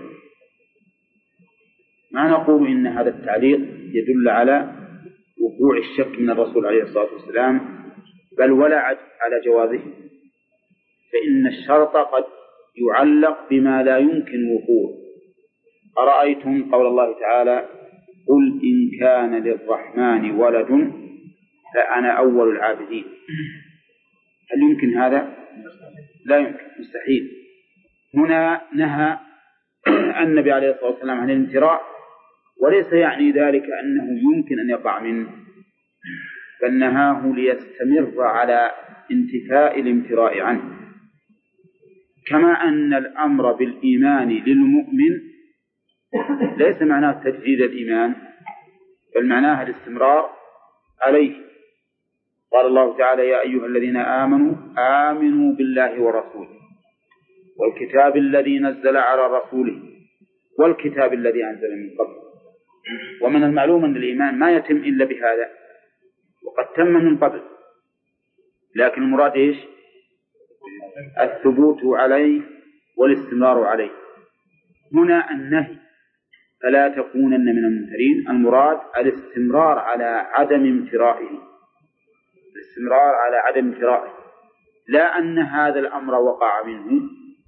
ما نقول إن هذا التعليق يدل على وقوع الشك من الرسول عليه الصلاة والسلام، بل ولا على جوازه، فإن الشرط قد يعلق بما لا يمكن وقوعه. أرأيتم قول الله تعالى قل إن كان للرحمن ولد فأنا أول العابدين، هل يمكن هذا؟ لا يمكن، مستحيل. هنا نهى النبي عليه الصلاة والسلام عن الامتراء، وليس يعني ذلك أنه يمكن أن يقع منه، بل نهاه ليستمر على انتفاء الامتراء عنه. كما أن الأمر بالإيمان للمؤمن ليس معناه تجديد الإيمان، بل معناه الاستمرار عليه. قال الله تعالى يا أيها الذين آمنوا آمنوا بالله ورسوله والكتاب الذي نزل على رسوله والكتاب الذي أنزل من قبل. ومن المعلوم أن الإيمان ما يتم إلا بهذا، وقد تم من قبل، لكن المراد إيش؟ الثبوت عليه والاستمرار عليه. هنا النهي فلا تكونن من الممترين، المراد الاستمرار على عدم امترائه، الاستمرار على عدم امترائه، لا أن هذا الأمر وقع منه.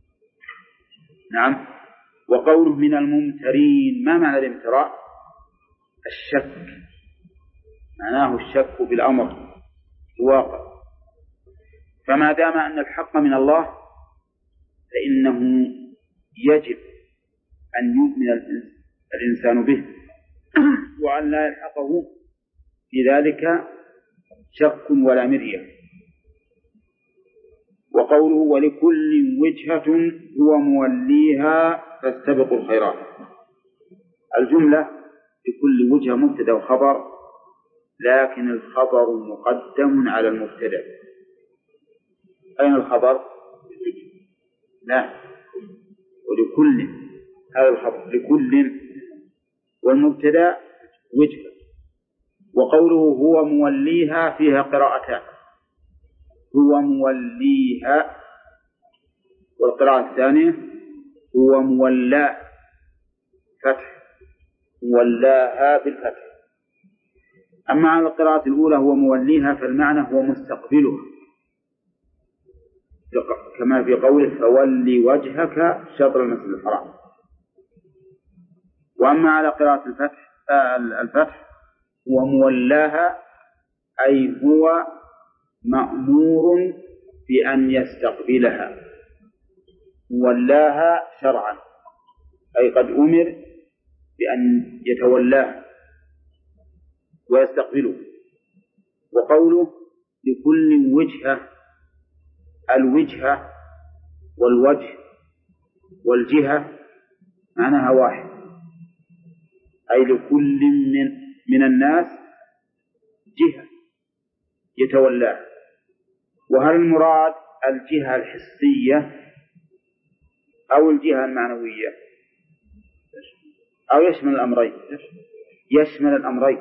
نعم. وقوله من الممترين، ما معنى الامتراء؟ الشك، معناه الشك بالأمر الواقع. فما دام أن الحق من الله فإنه يجب أن يؤمن الإنسان به، وأن لا يلحقه في ذلك شك ولا مرية. وقوله ولكل وجهة هو موليها فاستبقوا الخيرات، الجملة لكل وجهة مبتدأ وخبر، لكن الخبر مقدم على المبتدأ. أين الخبر؟ لا، ولكل، هذا الخبر لكل، والمبتدأ وجهة. وقوله هو موليها فيها قراءتان، هو موليها، والقراءة الثانية هو مولى فتح، مولاها بالفتح. أما على القراءة الأولى هو موليها فالمعنى هو مستقبلها، كما في قوله فولي وجهك شطر المسجد الحرام. وأما على قراءة الفتح آه الفتح هو مولاها، أي هو مأمور بأن يستقبلها، مولاها شرعا، أي قد أمر بأن يتولاها ويستقبله. وقوله لكل وجهة، الوجهة والوجه والجهة معناها واحد، أي لكل من, من الناس جهة يتولاها. وهل المراد الجهة الحسية أو الجهة المعنوية، أو يشمل الأمرين؟ يشمل الأمرين.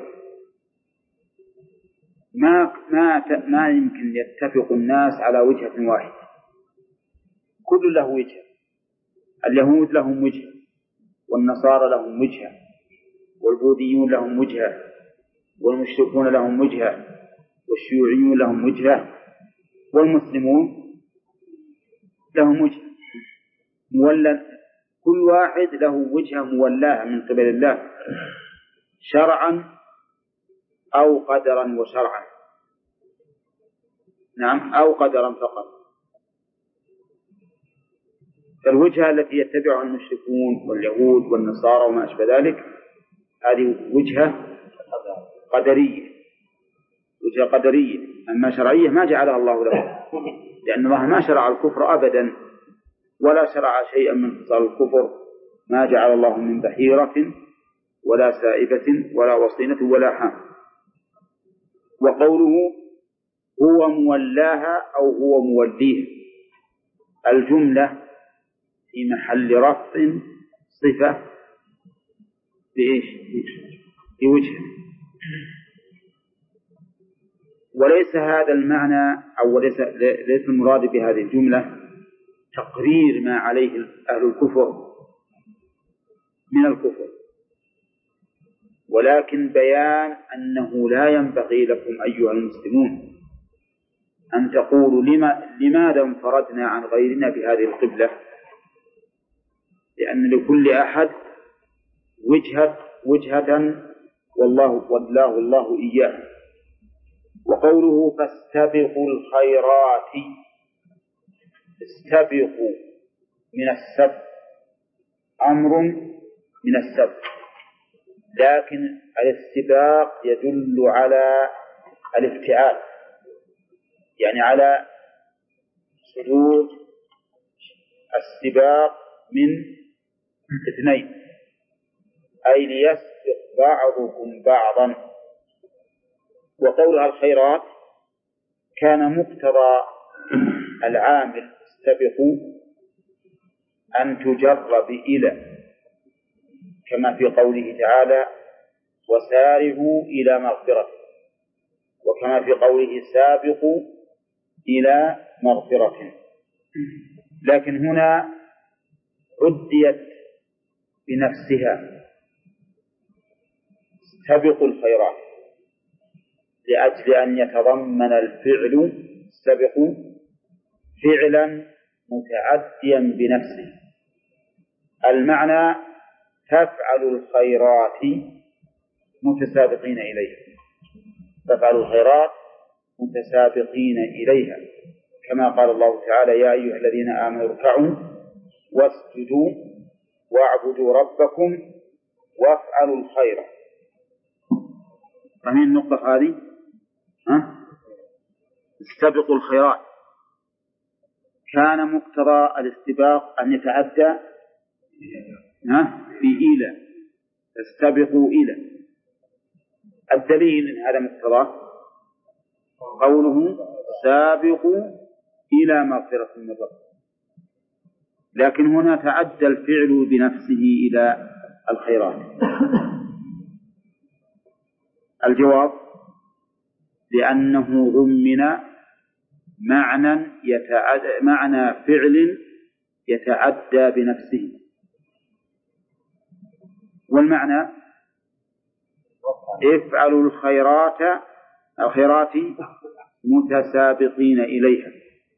ما ما ما يمكن يتفق الناس على وجهة واحدة، كل له وجهة. اليهود لهم وجهة، والنصارى لهم وجهة، والبوذيون لهم وجهة، والمشركون لهم وجهة، والشيوعيون لهم وجهة، والمسلمون لهم وجهة مولى، كل واحد له وجهة مولاها من قبل الله شرعا أو قدرا وشرعا. نعم، أو قدرا فقط. فالوجهة التي يتبعها المشركون واليهود والنصارى وما أشبه ذلك هذه وجهة قدرية، وجهة قدرية. أما شرعية ما جعلها الله له، لأن الله ما شرع الكفر أبدا، ولا شرع شيئا من خصال الكفر، ما جعل الله من بحيرة ولا سائبة ولا وصينة ولا حام. وقوله هو مولاها أو هو موليها، الجملة في محل رفع صفة بإيش؟ بوجه. وليس هذا المعنى أو ليس ليس المراد بهذه الجملة تقرير ما عليه أهل الكفر من الكفر، ولكن بيان أنه لا ينبغي لكم أيها المسلمون أن تقولوا لما لماذا انفردنا عن غيرنا بهذه القبلة، لأن لكل أحد وجهة وجهة والله والله الله إياه. وقوله فاستبقوا الخيرات، استبقوا من السبق، أمر من السبق، لكن الاستباق يدل على الافتعال، يعني على صدور السباق من اثنين، أي ليسبق بعضكم بعضا. وقولها الخيرات كان مقتضى العامل استبقوا أن تجر بإلى، كما في قوله تعالى وسارعوا إلى مغفرة، وكما في قوله سابقوا إلى مغفرة. لكن هنا عديت بنفسها استبقوا الخيرات لأجل أن يتضمن الفعل استبقوا فعلا متعديا بنفسه. المعنى تفعل الخيرات متسابقين إليها، تفعل الخيرات متسابقين إليها، كما قال الله تعالى يا أيها الذين آمنوا اركعوا واسجدوا واعبدوا ربكم وافعلوا الخير. فمن النقطة هذه ها؟ استبقوا الخيرات كان مقتضى الاستباق أن يتعدى في إلى، استبقوا إلى. الدليل من هذا مقتضى قوله سابقوا إلى مغفرة من ربكم، لكن هنا تعدى الفعل بنفسه إلى الخيرات. الجواب لأنه ضمن معنى يتعدى معنى فعل يتعدى بنفسه، والمعنى افعلوا الخيرات الخيرات متسابقين إليها.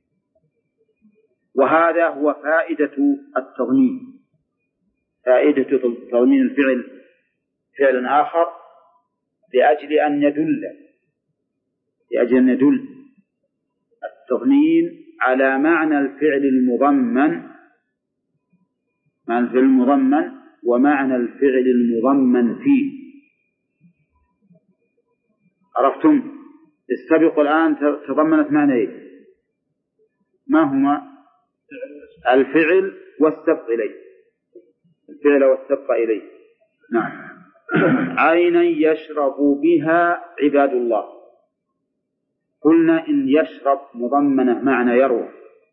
وهذا هو فائدة التضمين، فائدة تضمين الفعل فعل آخر لأجل أن يدل لأجل أن يدل التضمين على معنى الفعل المضمن، معنى الفعل المضمن ومعنى الفعل المضمن فيه. عرفتم؟ السابق الآن تضمنت معنى ما هما؟ الفعل والسبق إليه، الفعل والسبق إليه. نعم. عينا يشرب بها عباد الله. قلنا إن يشرب مضمنة معنى يروى،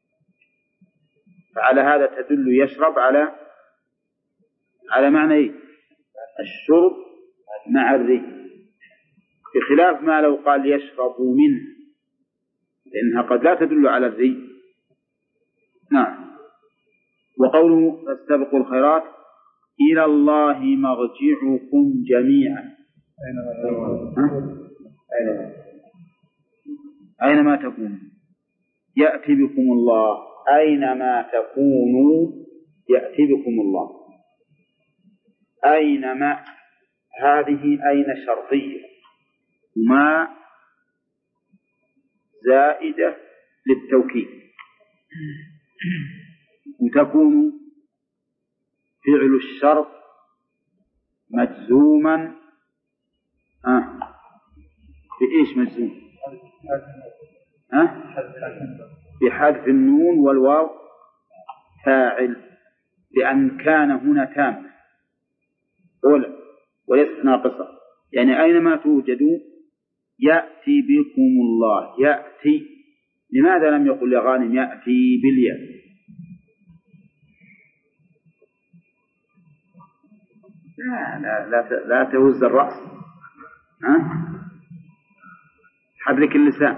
فعلى هذا تدل يشرب على على معنى إيه؟ الشرب مع الري، بخلاف ما لو قال يشرب منه، لأنها قد لا تدل على الري. نعم. وقوله فاستبقوا الخيرات إلى الله مرجعكم جميعا. أينما تكونوا يأتي بكم الله، أينما تكونوا يأتي بكم الله. أينما هذه أين شرطية، ما زائدة للتوكيد، وتكون فعل الشرط مجزوما آه. بإيش مجزوم؟ آه؟ بحذف النون والواو فاعل، لأن كان هنا تام أولا وليست ناقصة، يعني أينما توجدوا يأتي بكم الله. يأتي، لماذا لم يقل يا غانم يأتي بالياء؟ لا لا لا, لا تهز الرأس، ها؟ حرك اللسان.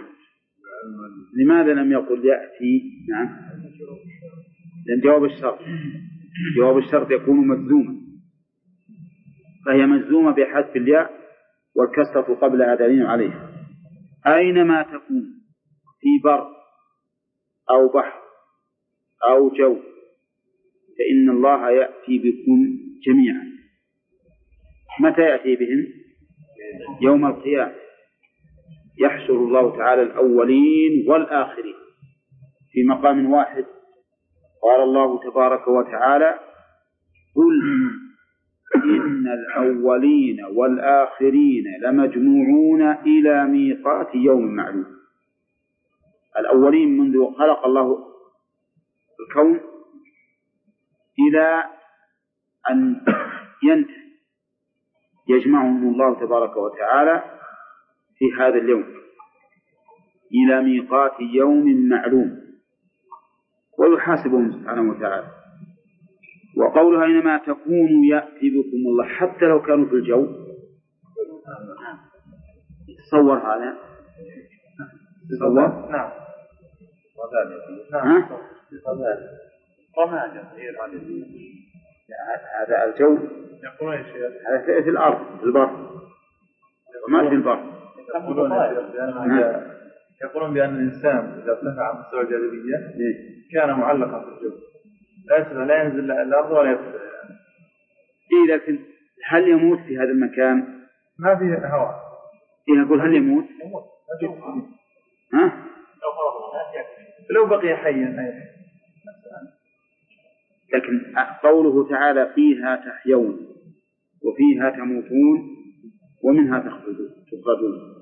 لماذا لم يقل يأتي؟ نعم، لأن جواب الشرط جواب الشرط يكون مجزوما، فهي مجزومة بحذف الياء والكسرة قبلها دليل عليه. أينما تكون في بر أو بحر أو جو فإن الله يأتي بكم جميعا. متى يأتي بهم؟ يوم القيامة يحشر الله تعالى الأولين والآخرين في مقام واحد. قال الله تبارك وتعالى: قل إن الأولين والآخرين لمجموعون إلى ميقات يوم معلوم. الأولين منذ خلق الله الكون إلى أن ينتهي يجمعهم الله تبارك وتعالى في هذا اليوم إلى ميقات يوم معلوم ويحاسبهم سبحانه وتعالى. وقولها أينما تكونوا يأتي بكم الله، حتى لو كانوا في الجو. تصور هذا؟ تصور؟ نعم. هذا الجو هذا في الأرض في البر وما في البر. يقولون يقولون بأن الإنسان إذا ارتفع عن مستوى الجاذبية كان معلقا في الجو، لا لا ينزل الأرض ولا يطلع. إيه، لكن هل يموت في هذا المكان؟ ما فيه هواء. إيه، أقول هل يموت؟ يموت. ها؟ لو بقي حيا. لكن قوله تعالى: فيها تحيون وفيها تموتون ومنها تخرجون.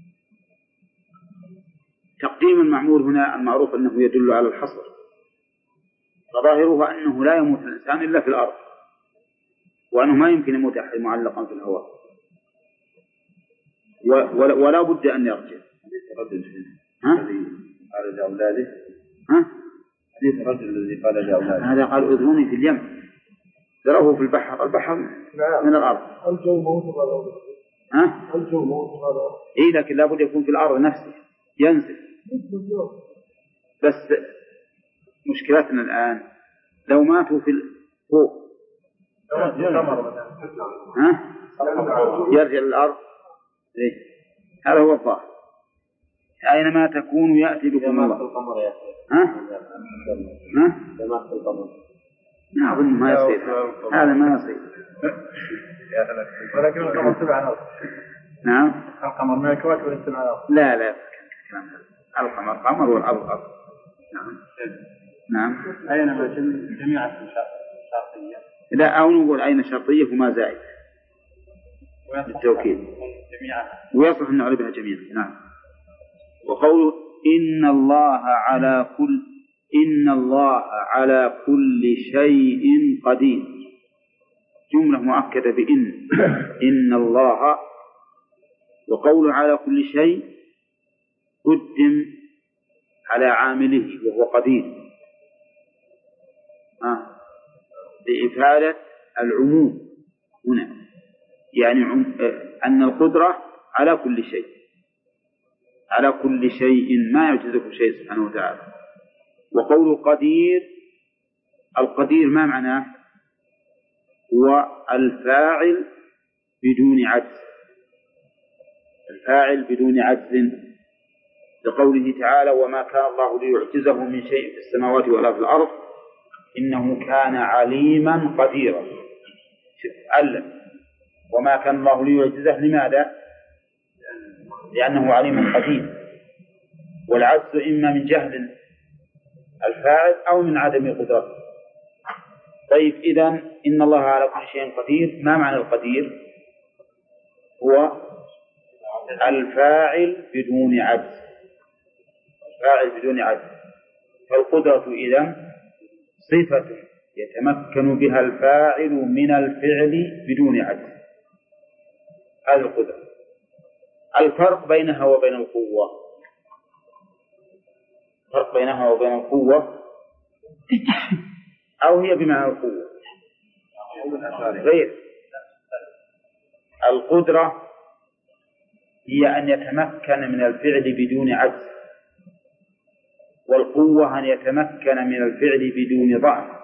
تقديم المعمول هنا المعروف أنه يدل على الحصر، فظاهره أنه لا يموت الإنسان إلا في الأرض، وأنه ما يمكن يموت أحد معلقا في الهواء، ولا بد أن يرجع. ها؟ قال لأولاده ها؟ حديث الرجل الذي قال لأولاده هذا قال أذوني في اليم، ذروه في البحر، البحر من الأرض. الجو موت هذا. ها؟ الجو موت هذا. إيه، لكن لابد يكون في الأرض نفسه ينزل. بس مشكلتنا الآن لو ماتوا في فوق ها؟ يرجع للأرض. إيه؟ هذا هو الظاهر. أينما تكونوا يأتي بكم الله. ها؟ ها؟ لا أظن ما يصير، هذا ما يصير. ولكن القمر تبع الأرض. نعم. القمر من الكواكب اللي تبع الأرض. لا لا، القمر قمر والأرض أرض. نعم. نعم. أينما جميع شرطية. لا، أو نقول أين شرطية وما زائد. بالتوكيد. ويصح أن نعرفها جميعا. نعم. وقوله إن الله على كل إن الله على كل شيء قدير، جملة مؤكدة بإن إن الله. وقوله على كل شيء قدم على عامله وهو قدير آه. لإفادة العموم هنا، يعني أن القدرة على كل شيء، على كل شيء ما يعجزه شيء سبحانه وتعالى. وقوله قدير، القدير ما معناه؟ هو الفاعل بدون عجز، الفاعل بدون عجز، لقوله تعالى: وما كان الله ليعجزه من شيء في السماوات ولا في الأرض إنه كان عليما قديرا. علم وما كان الله ليعجزه، لماذا؟ لأنه عليم قدير. والعجز إما من جهل الفاعل أو من عدم قدرته، طيب إذن إن الله على كل شيء قدير، ما معنى القدير؟ هو الفاعل بدون عجز، الفاعل بدون عجز. فالقدرة إذن صفة يتمكن بها الفاعل من الفعل بدون عجز، هذه القدرة. الفرق بينها وبين القوة، الفرق بينها وبين القوة أو هي بمعنى القوة غير. القدرة هي أن يتمكن من الفعل بدون عجز، والقوة أن يتمكن من الفعل بدون ضعف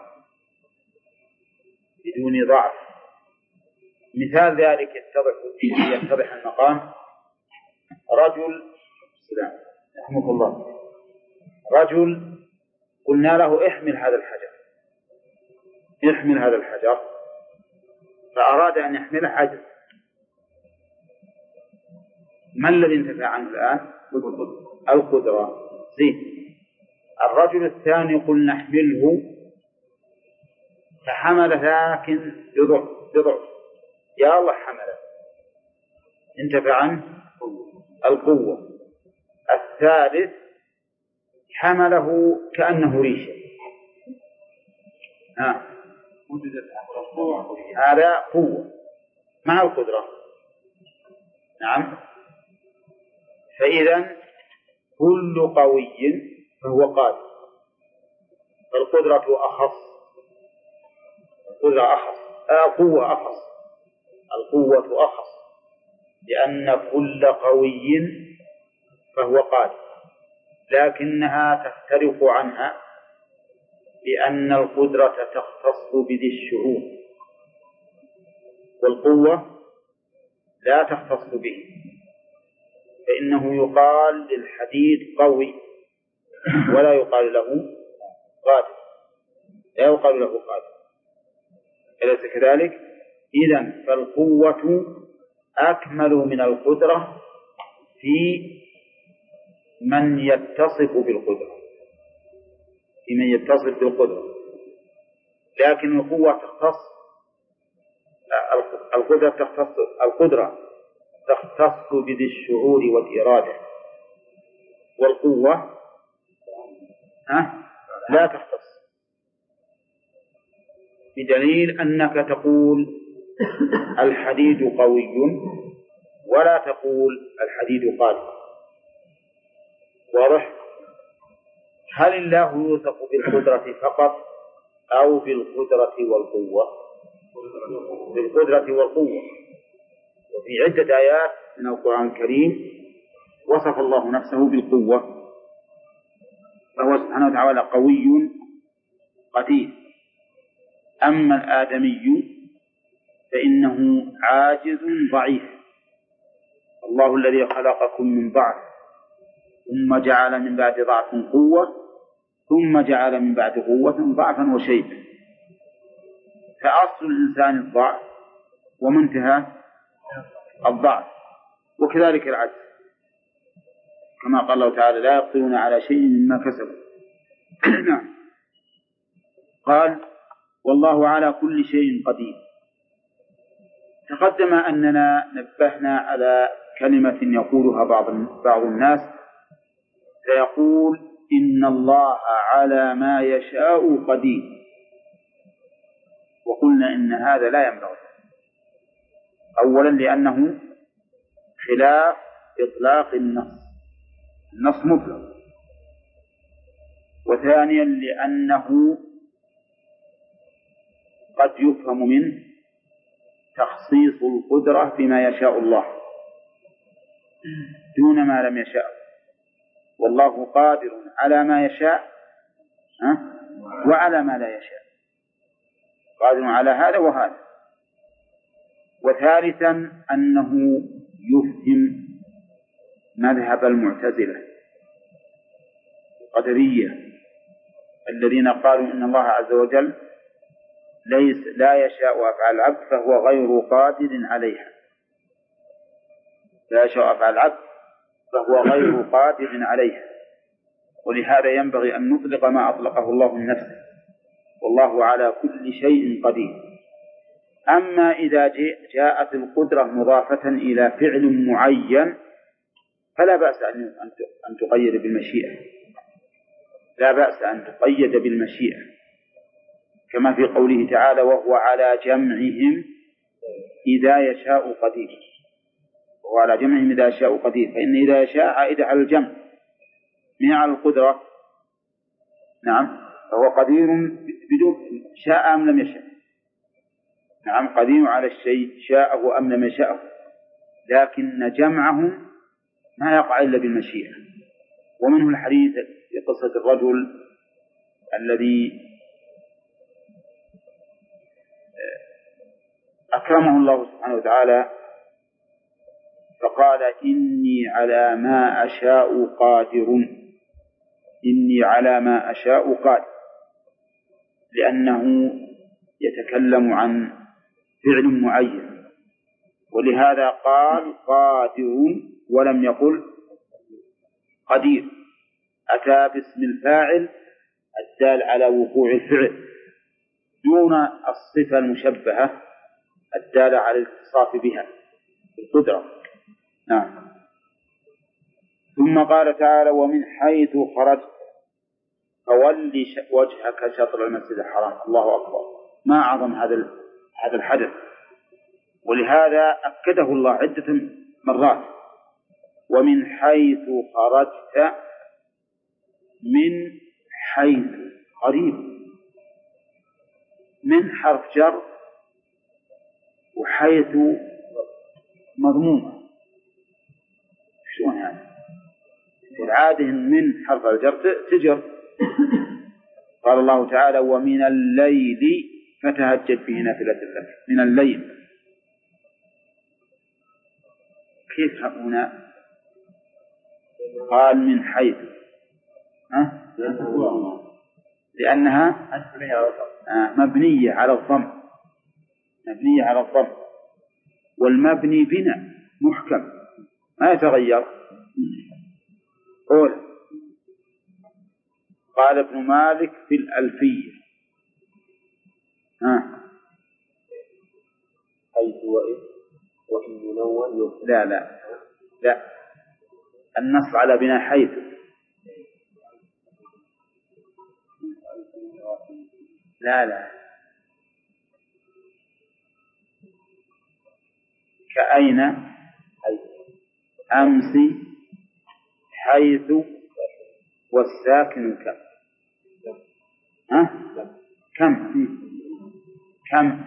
بدون ضعف. مثال ذلك يتضح يتضح المقام. رجل سلام رحمه الله، رجل قلنا له احمل هذا الحجر، احمل هذا الحجر، فأراد أن يحمله عجز. ما الذي انتفع عنه الآن؟ القدرة. زين. الرجل الثاني قلنا احمله فحمل لكن بضعف بضعف يا الله حمله، انتفع عنه القوة. الثالث حمله كأنه ريشة، ها هذا قوة مع القدرة. نعم. فإذا كل قوي فهو قادر، فالقدرة أخص، القدرة أخص، القوة أخص، القوة أخص، لأن كل قوي فهو قادر، لكنها تختلف عنها لأن القدرة تختص بذي الشعور، والقوة لا تختص به. فإنه يقال للحديد قوي ولا يقال له قادر، لا يقال له قادر، أليس كذلك؟ إذن فالقوة أكمل من القدرة في من يتصف بالقدرة، في من يتصف بالقدرة، لكن القوة تختص، القدرة تختص، القدرة تختص بذي الشعور والإرادة، والقوة ها لا تختص، بدليل أنك تقول الحديد قوي ولا تقول الحديد قادر. واضح؟ هل الله يوصف بالقدرة فقط أو بالقدرة والقوة؟ بالقدرة والقوة. وفي عدة آيات من القرآن الكريم وصف الله نفسه بالقوة، فهو سبحانه وتعالى قوي قدير. أما الآدمي فإنه عاجز ضعيف. الله الذي خلقكم من ضعف ثم جعل من بعد ضعف قوة ثم جعل من بعد قوة ضعفا وشيبا، فأصل الإنسان الضعف ومنتهى الضعف، وكذلك العجز، كما قال الله تعالى لا يقدرون على شيء مما كسبوا. نعم. قال والله على كل شيء قدير. تقدم أننا نبهنا على كلمة يقولها بعض بعض الناس، فيقول إن الله على ما يشاء قدير، وقلنا إن هذا لا ينبغي. أولا لأنه خلاف إطلاق النص، النص مطلق. وثانيا لأنه قد يفهم منه تخصيص القدرة بما يشاء الله دون ما لم يشاء، والله قادر على ما يشاء وعلى ما لا يشاء، قادر على هذا وهذا. وثالثا أنه يفهم مذهب المعتزلة القدرية الذين قالوا إن الله عز وجل ليس لا يشاء أفعال العبد فهو غير قادر عليها، لا يشاء أفعال العبد فهو غير قادر عليها، ولهذا ينبغي أن نطلق ما أطلقه الله من نفسه، والله على كل شيء قدير. أما إذا جاءت القدرة مضافة إلى فعل معين فلا بأس أن تقيد بالمشيئة، لا بأس أن تقيد بالمشيئة، كما في قوله تعالى وهو على جمعهم إذا يشاء قدير. وهو على جمعهم إذا يشاء قدير، فإن إذا يشاء عائدة على الجمع من على القدرة. نعم، فهو قدير بدون شاء أم لم يشاء. نعم، قدير على الشيء شاءه أم لم يشاءه، لكن جمعهم ما يقع إلا بالمشيئة. ومنه الحديث في قصة الرجل الذي أكرمه الله سبحانه وتعالى فقال إني على ما أشاء قادر، إني على ما أشاء قادر، لأنه يتكلم عن فعل معين، ولهذا قال قادر ولم يقل قدير، أتى باسم الفاعل الدال على وقوع الفعل دون الصفة المشبهة الدالة على الاتصاف بها بالقدرة. نعم. ثم قال تعالى ومن حيث خرجت فول وجهك شطر المسجد الحرام. الله أكبر، ما أعظم هذا هذا الحدث، ولهذا أكده الله عدة مرات. ومن حيث خرجت، من حيث قريب، من حرف جر وحيث مضمومة. شلون هذا؟ العادة من حرف الجر تجر. قال الله تعالى ومن الليل فتهجد به نافلة لك. من الليل كيف هنا قال من حيث؟ ها؟ لأنها مبنية على الضم، مبنية على الضم، والمبني بنا محكم ما يتغير. قول قال ابن مالك في الألفية ها حيث وإذ وإن ينون. لا لا لا، النص على بناء حيث. لا لا، كأين أمس حيث والساكن كم. ها؟ كم كم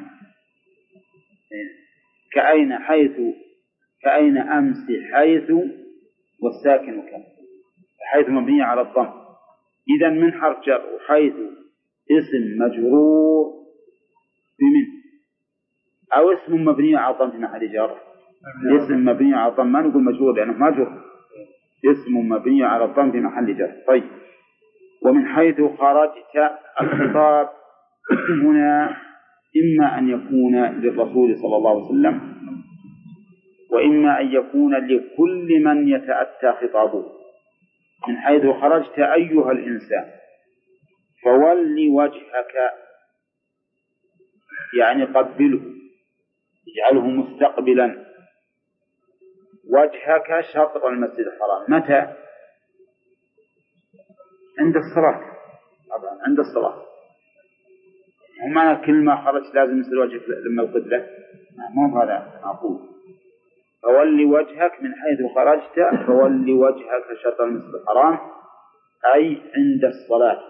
كأين حيث كأين أمس حيث والساكن كم. حيث مبنية على الضم، إذن من حرف جر، وحيث اسم مجرور بمن أو اسم مبني على الضم في محل جر. اسم مبني على الضم ما نقول مجرور لأنه ما جر، اسم مبني على الضم في محل جر. طيب، ومن حيث خرجت، الخطاب هنا إما أن يكون للرسول صلى الله عليه وسلم، وإما أن يكون لكل من يتأتى خطابه. من حيث خرجت أيها الإنسان فول وجهك، يعني قبله، اجعله مستقبلا وجهك شطر المسجد الحرام. متى؟ عند الصلاة، طبعا عند الصلاة. وما كل ما خرجت لازم يصير وجهك لما القبلة، مو هذا معقول. فول وجهك من حيث خرجت فول وجهك شطر المسجد الحرام أي عند الصلاة.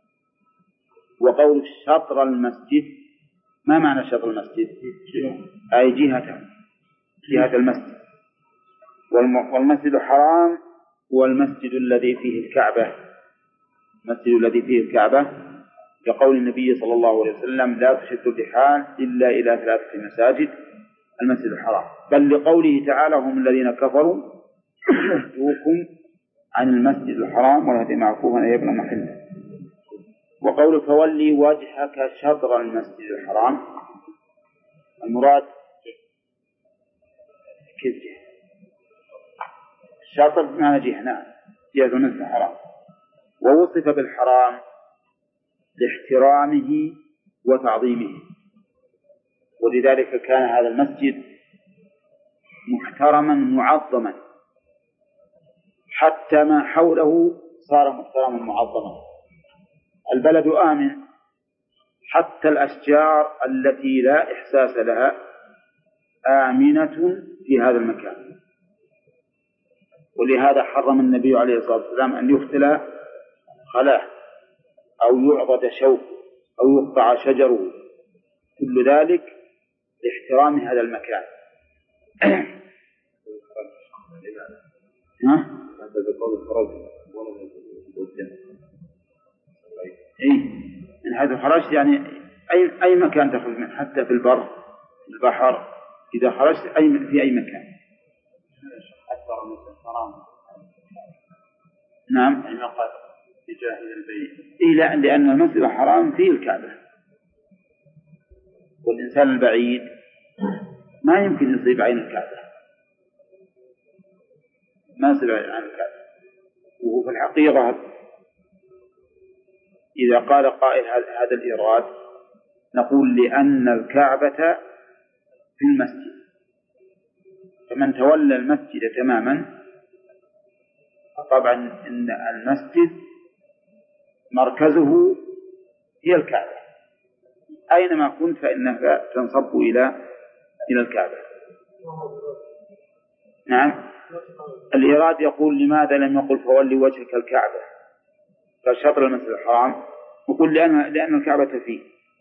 وقول شطر المسجد، ما معنى شطر المسجد؟ أي جهته، جهة المسجد. والمسجد الحرام هو المسجد الذي فيه الكعبة، المسجد الذي فيه الكعبة، لقول النبي صلى الله عليه وسلم لا تشد الرحال إلا إلى ثلاثة مساجد المسجد الحرام. بل لقوله تعالى هم الذين كفروا يصدوكم عن المسجد الحرام والهدي معكوفا أن يبلغ محله. وقول فولي وجهك شطر المسجد الحرام، المراد كيف جهة الشطر بمعنى جهة، نعم، جهة المسجد الحرام. ووصف بالحرام لاحترامه وتعظيمه، ولذلك كان هذا المسجد محترما معظما، حتى ما حوله صار محترما معظما. البلد آمن، حتى الأشجار التي لا إحساس لها آمنة في هذا المكان. ولهذا حرم النبي عليه الصلاة والسلام أن يختلى خلاه أو يعضد شوك أو يقطع شجره، كل ذلك لاحترام هذا المكان. ها؟ هذا بقول الخرج ولا الجنة. إيه، من حيث خرجت يعني أي أي مكان تخرج منه، حتى في البر في البحر إذا خرجت أي في أي مكان. أكثر من الحرام. نعم. المقر تجاه البيت. إيه لا، لأن المسجد الحرام فيه الكعبة، والإنسان البعيد ما يمكن يصيب عين الكعبة، ما يصيب عين الكعبة. وفي الحقيقة إذا قال قائل هذا الإيراد نقول لأن الكعبة في المسجد، فمن تولى المسجد تماما طبعا إن المسجد مركزه هي الكعبة، أينما كنت فإنك تنصب إلى إلى الكعبة. نعم. الإيراد يقول لماذا لم يقل فولي وجهك الكعبة فشطر المسجد الحرام؟ يقول لأن لأن الكعبة فيه.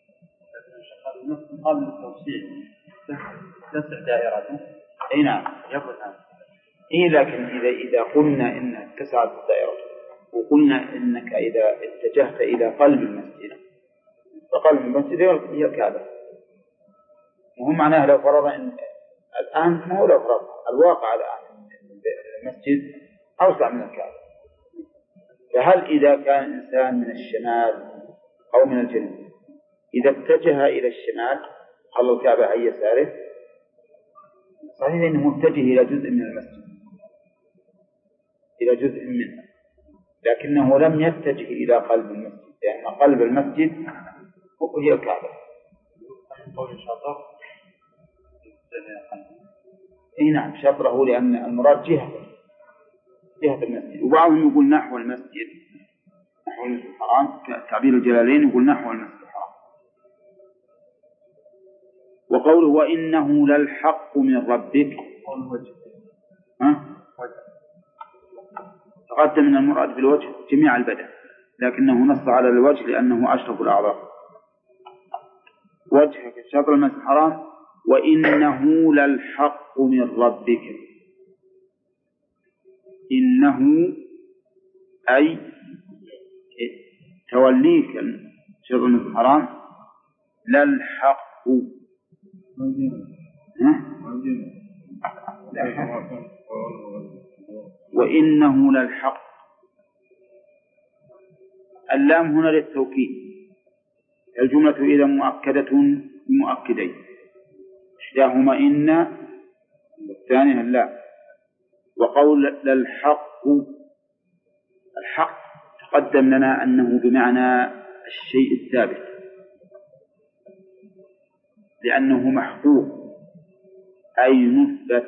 قبل التوسيع تسع دائرته. أي نعم. يقول هذا. إيه، لكن إذا إذا قلنا إن اتسعت الدائرة وقلنا إنك إذا اتجهت إلى قلب المسجد فقلب المسجد هي الكعبة، وهم معناه لو فرض إن الآن ما هو لو فرض الواقع الآن المسجد أوسع من الكعبة، فهل إذا كان إنسان من الشمال أو من الجنوب إذا اتجه إلى الشمال خلى الكعبة عن يساره، صحيح أنه متجه إلى جزء من المسجد إلى جزء منه، لكنه لم يتجه إلى قلب المسجد، لأن يعني قلب المسجد هي الكعبة. إيه نعم، شطره، لأن المراد جهة جهة المسجد. وبعضهم يقول نحو المسجد، نحو المسجد الحرام، تعبير الجلالين يقول نحو المسجد الحرام. وقوله وإنه للحق من ربك، ها؟ تقدم من المراد بالوجه جميع البدن، لكنه نص على الوجه لأنه أشرف الأعضاء. وجهك شطر المسجد الحرام وإنه للحق من ربك، إنه أي توليك شطر المسجد الحرام للحق. وإنه للحق، اللام هنا للتوكيد، الجملة إذا مؤكدة بمؤكدين، إحداهما إن والثانية اللام. وقول للحق، الحق تقدم لنا أنه بمعنى الشيء الثابت، لأنه محقوق أي مثبت.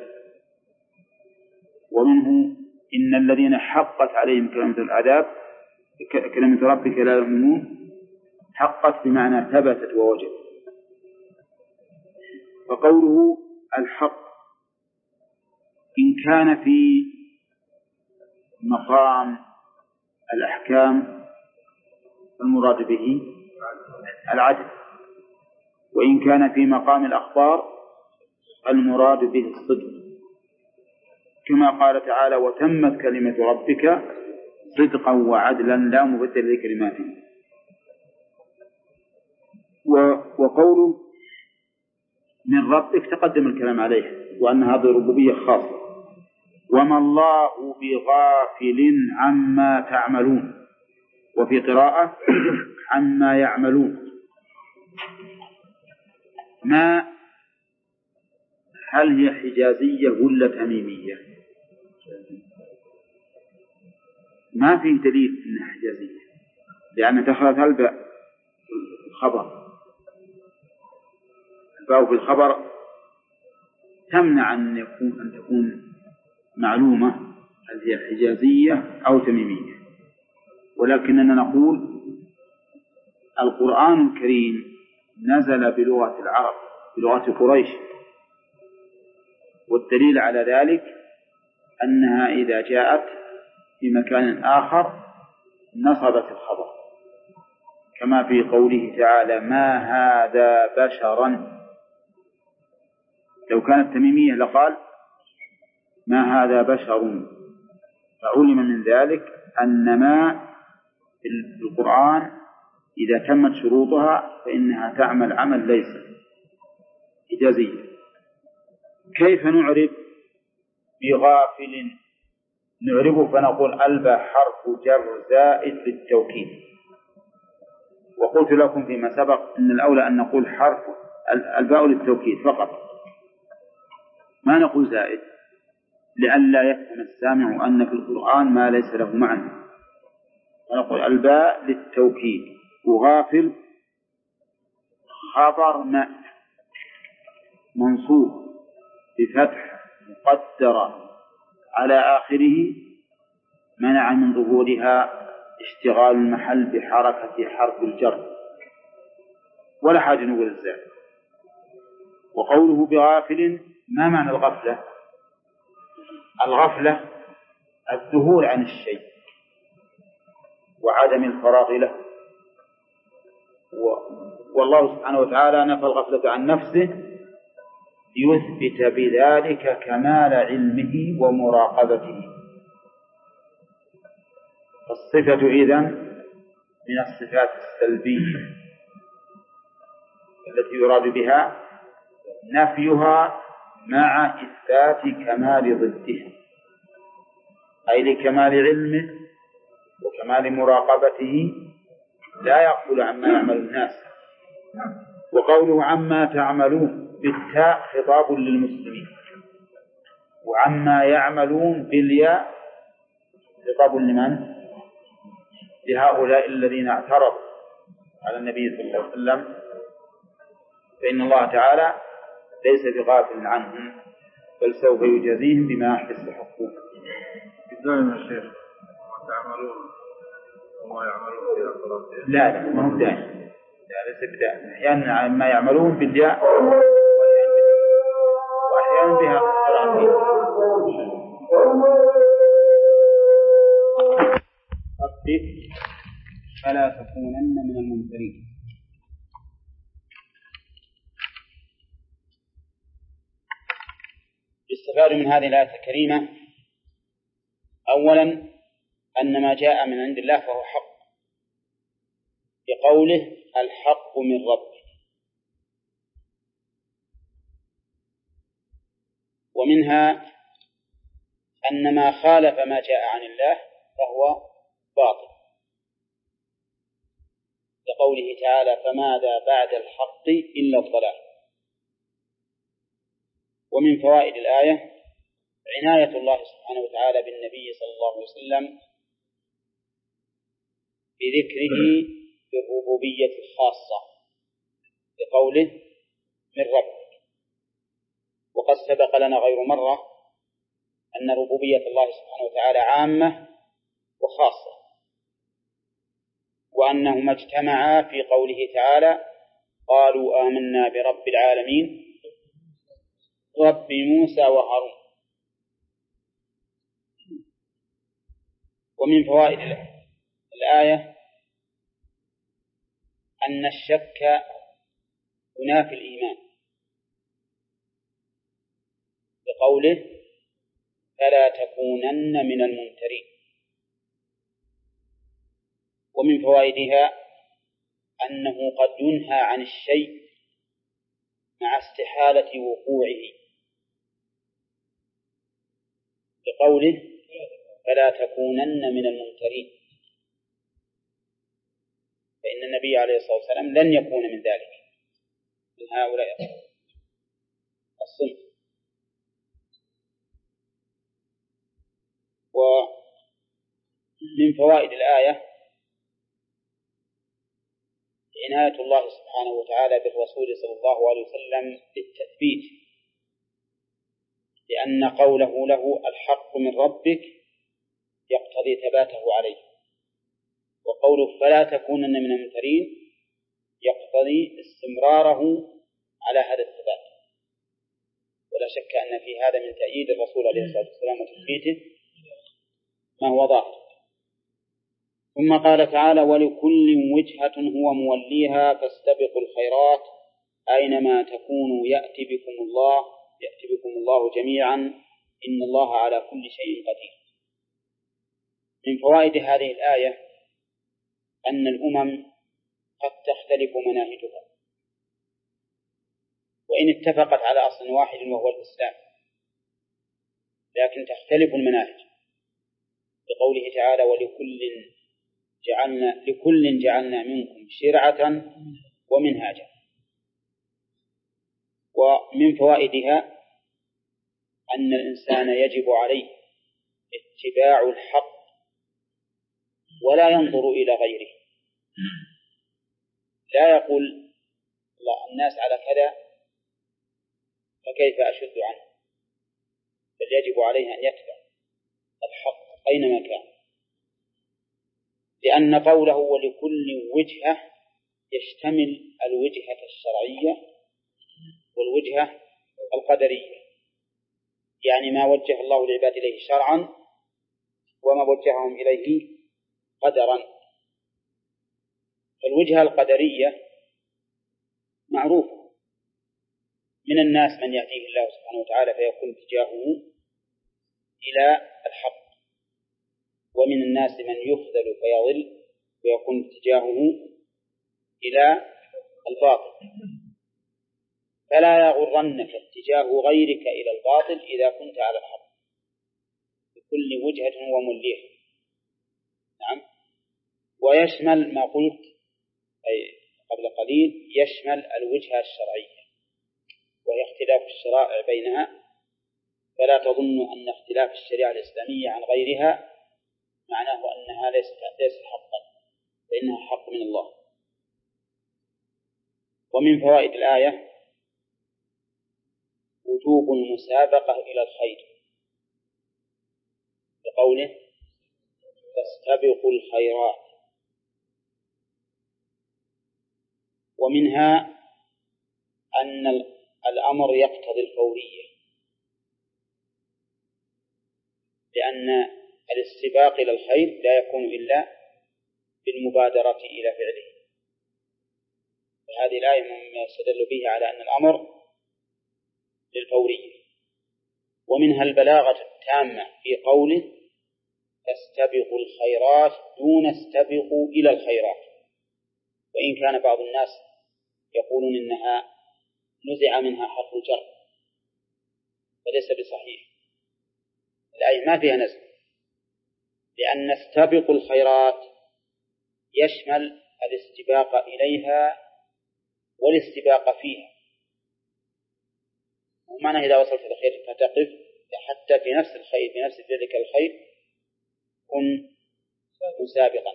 ومنه إن الذين حقت عليهم كلمة العذاب كلمة ربك لا يؤمنون، حقت بمعنى ثبتت ووجدت. فقوله الحق إن كان في مقام الأحكام المراد به العدل، وإن كان في مقام الأخبار المراد به الصدق، كما قال تعالى وتمت كلمة ربك صدقا وعدلا لا مبدل لكلماته. وقوله من ربك تقدم الكلام عليه، وأن هذه ربوبية خاصة. وما الله بغافل عما تعملون، وفي قراءة عما يعملون. ما هل هي حجازية ولا تميمية؟ ما في دليل انها حجازية، لان دخلت الباء الخبر. الباء في الخبر تمنع أن يكون أن تكون معلومة هل هي حجازية أو تميمية، ولكننا نقول القرآن الكريم نزل بلغة العرب بلغة قريش، والدليل على ذلك أنها إذا جاءت في مكان آخر نصبت الخبر، كما في قوله تعالى ما هذا بشرا. لو كانت تميمية لقال ما هذا بشر، فعلم من ذلك أن ما في القرآن إذا تمت شروطها فإنها تعمل عمل ليس إجازية. كيف نعرف بغافل؟ نعرفه فنقول الباء حرف جر زائد للتوكيد، وقلت لكم فيما سبق أن الأولى أن نقول حرف الباء للتوكيد فقط، ما نقول زائد، لئلا يفهم السامع أن في القرآن ما ليس له معنى، فنقول الباء للتوكيد. وغافل خبر ما منصوب بفتح مقدرة على آخره منع من ظهورها اشتغال المحل بحركة حرف الجر، ولا حاجة نقول الزائد. وقوله بغافل ما معنى الغفلة؟ الغفلة الذهول عن الشيء وعدم الفراغ له، والله سبحانه وتعالى نفى الغفلة عن نفسه ليثبت بذلك كمال علمه ومراقبته. الصفة إذن من الصفات السلبية التي يراد بها نفيها مع إثبات كمال ضدها، أي لكمال علمه وكمال مراقبته لا يغفل عما يعمل الناس. وقوله عما تعملون بالتاء خطاب للمسلمين، وعما يعملون بالياء خطاب لمن؟ لهؤلاء الذين اعترضوا على النبي صلى الله عليه وسلم، فإن الله تعالى ليس بغافل عنهم بل سوف يجازيهم بما يستحقون. بدون الشيخ ما تعملون وما يعملون في الصلاة. لا لا ما هو دائم، لا ليس بدائم، أحيانا ما يعملون بالياء وأحيانا بها قراءتين. ربك فلا تكونن من الممترين. يستفاد من هذه الآية الكريمة أولا أن ما جاء من عند الله فهو حق، بقوله الحق من ربك، ومنها أن ما خالف ما جاء عن الله فهو باطل، لقوله تعالى فماذا بعد الحق إلا الضلال. ومن فوائد الآية عناية الله سبحانه وتعالى بالنبي صلى الله عليه وسلم بذكره بالربوبية الخاصة بقوله من ربك. وقد سبق لنا غير مرة أن ربوبية الله سبحانه وتعالى عامة وخاصة، وأنهما اجتمعا في قوله تعالى قالوا آمنا برب العالمين رب موسى وهارون. ومن فوائد الآية أن الشك ينافي الإيمان بقوله فلا تكونن من الممترين. ومن فوائدها أنه قد ينهى عن الشيء مع استحالة وقوعه بقوله فلا تكونن من الممترين، فإن النبي عليه الصلاة والسلام لن يكون من ذلك من هؤلاء الصنف. ومن فوائد الآية عناية الله سبحانه وتعالى بالرسول صلى الله عليه وسلم بالتثبيت، لأن قوله له الحق من ربك يقتضي ثباته عليه، وقوله فلا تكونن من الممترين يقتضي استمراره على هذا الثبات. ولا شك أن في هذا من تأييد الرسول عليه الصلاة والسلام وتثبيته ما هو ظاهر. ثم قال تعالى ولكل وجهة هو موليها فاستبقوا الخيرات أينما تكونوا يأتي بكم الله يأتي بكم الله جميعا إن الله على كل شيء قدير. من فوائد هذه الآية أن الأمم قد تختلف مناهجها، وإن اتفقت على أصل واحد وهو الإسلام، لكن تختلف المناهج، بقوله تعالى ولكل جعلنا لكل جعلنا منكم شرعة ومنهاجا. ومن فوائدها أن الإنسان يجب عليه اتباع الحق ولا ينظر إلى غيره، لا يقول الله الناس على كذا فكيف أشد عنه، بل يجب عليه أن يتبع الحق أينما كان، لأن قوله ولكل وجهة يشتمل الوجهة الشرعية والوجهة القدرية، يعني ما وجه الله العباد إليه شرعا وما وجههم إليه قدرا. فالوجهة القدرية معروفة، من الناس من يهديه الله سبحانه وتعالى فيكون اتجاهه إلى الحق، ومن الناس من يخذل فيضل ويكون اتجاهه إلى الباطل. فلا يغرنك اتجاه غيرك إلى الباطل إذا كنت على الحق، بكل وجهة هو موليها. نعم. ويشمل ما قلت أي قبل قليل، يشمل الوجهة الشرعية وهي اختلاف الشرائع بينها، فلا تظن أن اختلاف الشريعة الإسلامية عن غيرها معناه أنها ليست ليست حقا، فإنها حق من الله. ومن فوائد الآية وجوب المسابقة إلى الخير، بقوله فاستبقوا الخيرات. ومنها أن الأمر يقتضي الفورية، لأن الاستباق إلى الخير لا يكون إلا بالمبادرة إلى فعله. فهذه الآية مما يستدل به على أن الأمر للفورية. ومنها البلاغة التامة في قوله فاستبقوا الخيرات دون استبقوا إلى الخيرات، وإن كان بعض الناس يقولون إنها نزع منها حرف الجر، فليس بصحيح، الآية ما فيها نزع، لأن استبقوا الخيرات يشمل الاستباق إليها والاستباق فيها. ومعنى إذا وصلت الخير فتقف حتى في نفس الخير في نفس ذلك الخير كن مسابقا.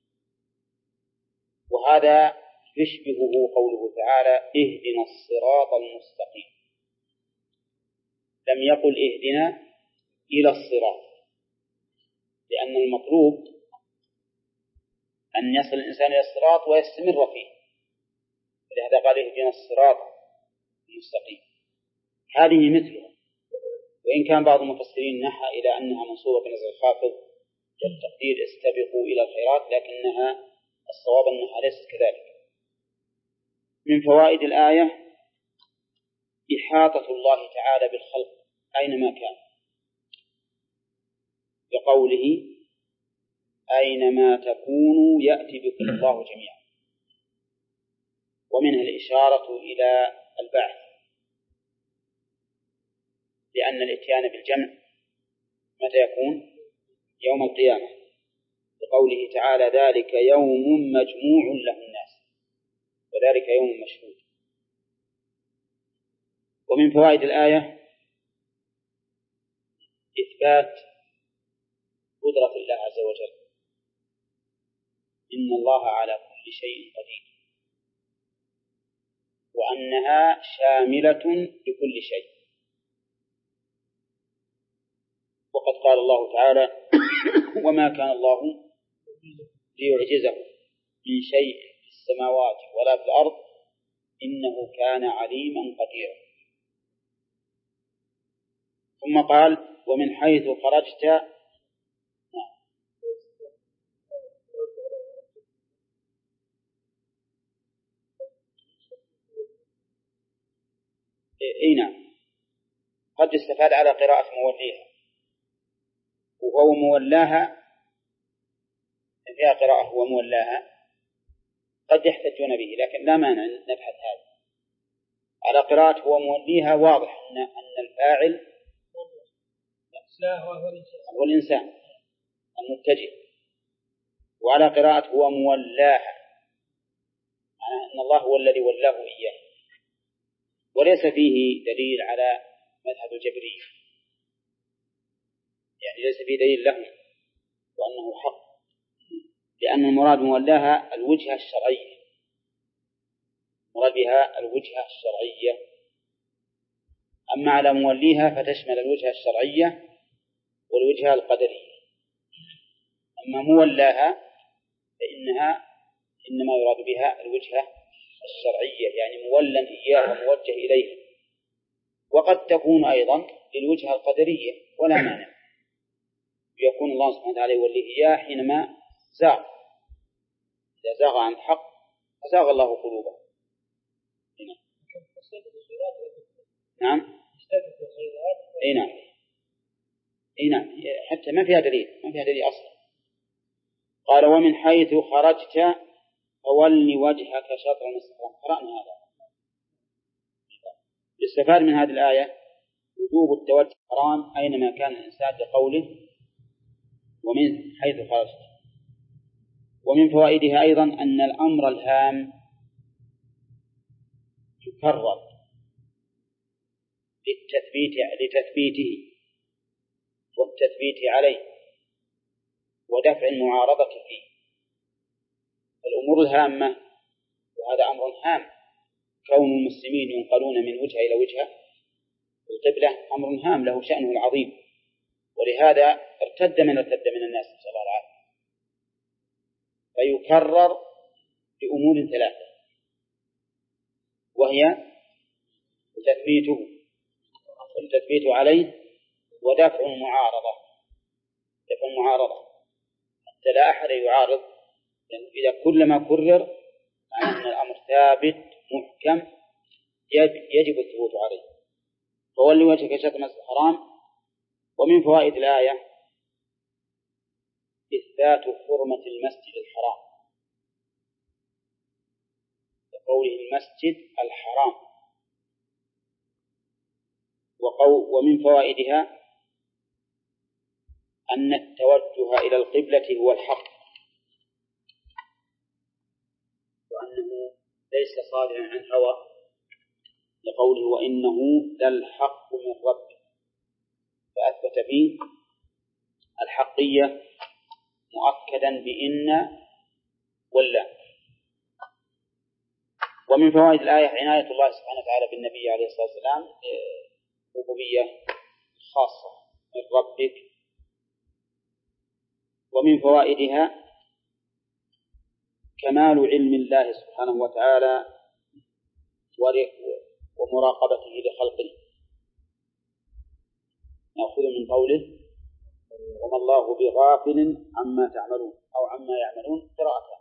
وهذا يشبهه قوله تعالى اهدنا الصراط المستقيم، لم يقل اهدنا إلى الصراط، لأن المطلوب أن يصل الإنسان إلى الصراط ويستمر فيه، ولهذا قال اهدنا الصراط المستقيم. هذه مثلها، وإن كان بعض المفسرين نحى إلى أنها منصوبة بنزع الخافض والتقدير استبقوا إلى الخيرات، لكنها الصواب أنها ليست كذلك. من فوائد الآية إحاطة الله تعالى بالخلق أينما كان، بقوله أينما تكونوا يأتي بكم الله جميعا. ومنها الإشارة إلى البعث، لأن الإتيان بالجمع متى يكون؟ يوم القيامة، بقوله تعالى ذلك يوم مجموع له الناس وذلك يوم مشهود. ومن فوائد الآية إثبات قدرة الله عز وجل، إن الله على كل شيء قدير، وأنها شاملة لكل شيء. وقد قال الله تعالى: وما كان الله ليعجزه من شيء في السماوات ولا في الأرض إنه كان عليما قديرا. ثم قال: ومن حيث خرجت إيه نعم، قد استفاد على قراءة موليها، وهو مولاها فيها قراءة هو مولاها قد يحتجون به، لكن لا مانع نبحث هذا. على قراءة هو موليها واضح أن أن الفاعل هو الإنسان المتجه، وعلى قراءة هو مولاها معناه أن الله هو الذي ولاه إياه، وليس فيه دليل على مذهب الجبرية، يعني ليس فيه دليل له وأنه حق، لأن المراد مولاها الوجهة الشرعية، مراد بها الوجهة الشرعية. أما على موليها فتشمل الوجهة الشرعية والوجهة القدرية. أما مولاها فإنها إنما يراد بها الوجهة الشرعية، يعني مولا إياه وموجه إليه، وقد تكون أيضا للوجهة القدرية ولا مانع، يكون الله سبحانه وتعالى يوليه إياه حينما زاغ، إذا زاغ عن الحق فزاغ الله قلوبه. نعم اي نعم اي نعم، حتى ما فيها دليل، ما فيها دليل اصلا. قال: ومن حيث خرجت فول وجهك شطر المسجد الحرام. قرأنا هذا. يستفاد من هذه الآية وجوب التوجه الحرام أينما كان الإنسان لقوله ومن حيث خرجت. ومن فوائدها أيضا أن الأمر الهام يكرر للتثبيت لتثبيته والتثبيت عليه ودفع المعارضة فيه. الأمور الهامة، وهذا أمر هام، كون المسلمين ينقلون من وجهة إلى وجهة القبلة أمر هام له شأنه العظيم، ولهذا ارتد من ارتد من الناس نسأل الله العافية. فيكرر بأمور ثلاثة، وهي تثبيته والتثبيت عليه ودفع المعارضة دفع المعارضة حتى لا أحد يعارض، لأن إذا كلما كرر معناه أن الأمر ثابت محكم يجب الثبوت عليه. فولي وجهك شطر المسجد الحرام. ومن فوائد الآية إثبات حرمة المسجد الحرام، لقوله المسجد الحرام. ومن فوائدها أن التوجه إلى القبلة هو الحق، وأنه ليس صادرا عن هوى، لقوله وإنه للحق من ربك، فأثبت فيه الحقية مؤكدا بإن ولا. ومن فوائد الآية عناية الله سبحانه وتعالى بالنبي عليه الصلاة والسلام، ربوبية خاصة من ربك. ومن فوائدها كمال علم الله سبحانه وتعالى ومراقبته لخلقه. نأخذ من قوله وما الله بغافل عما تعملون أو عما يعملون قراءة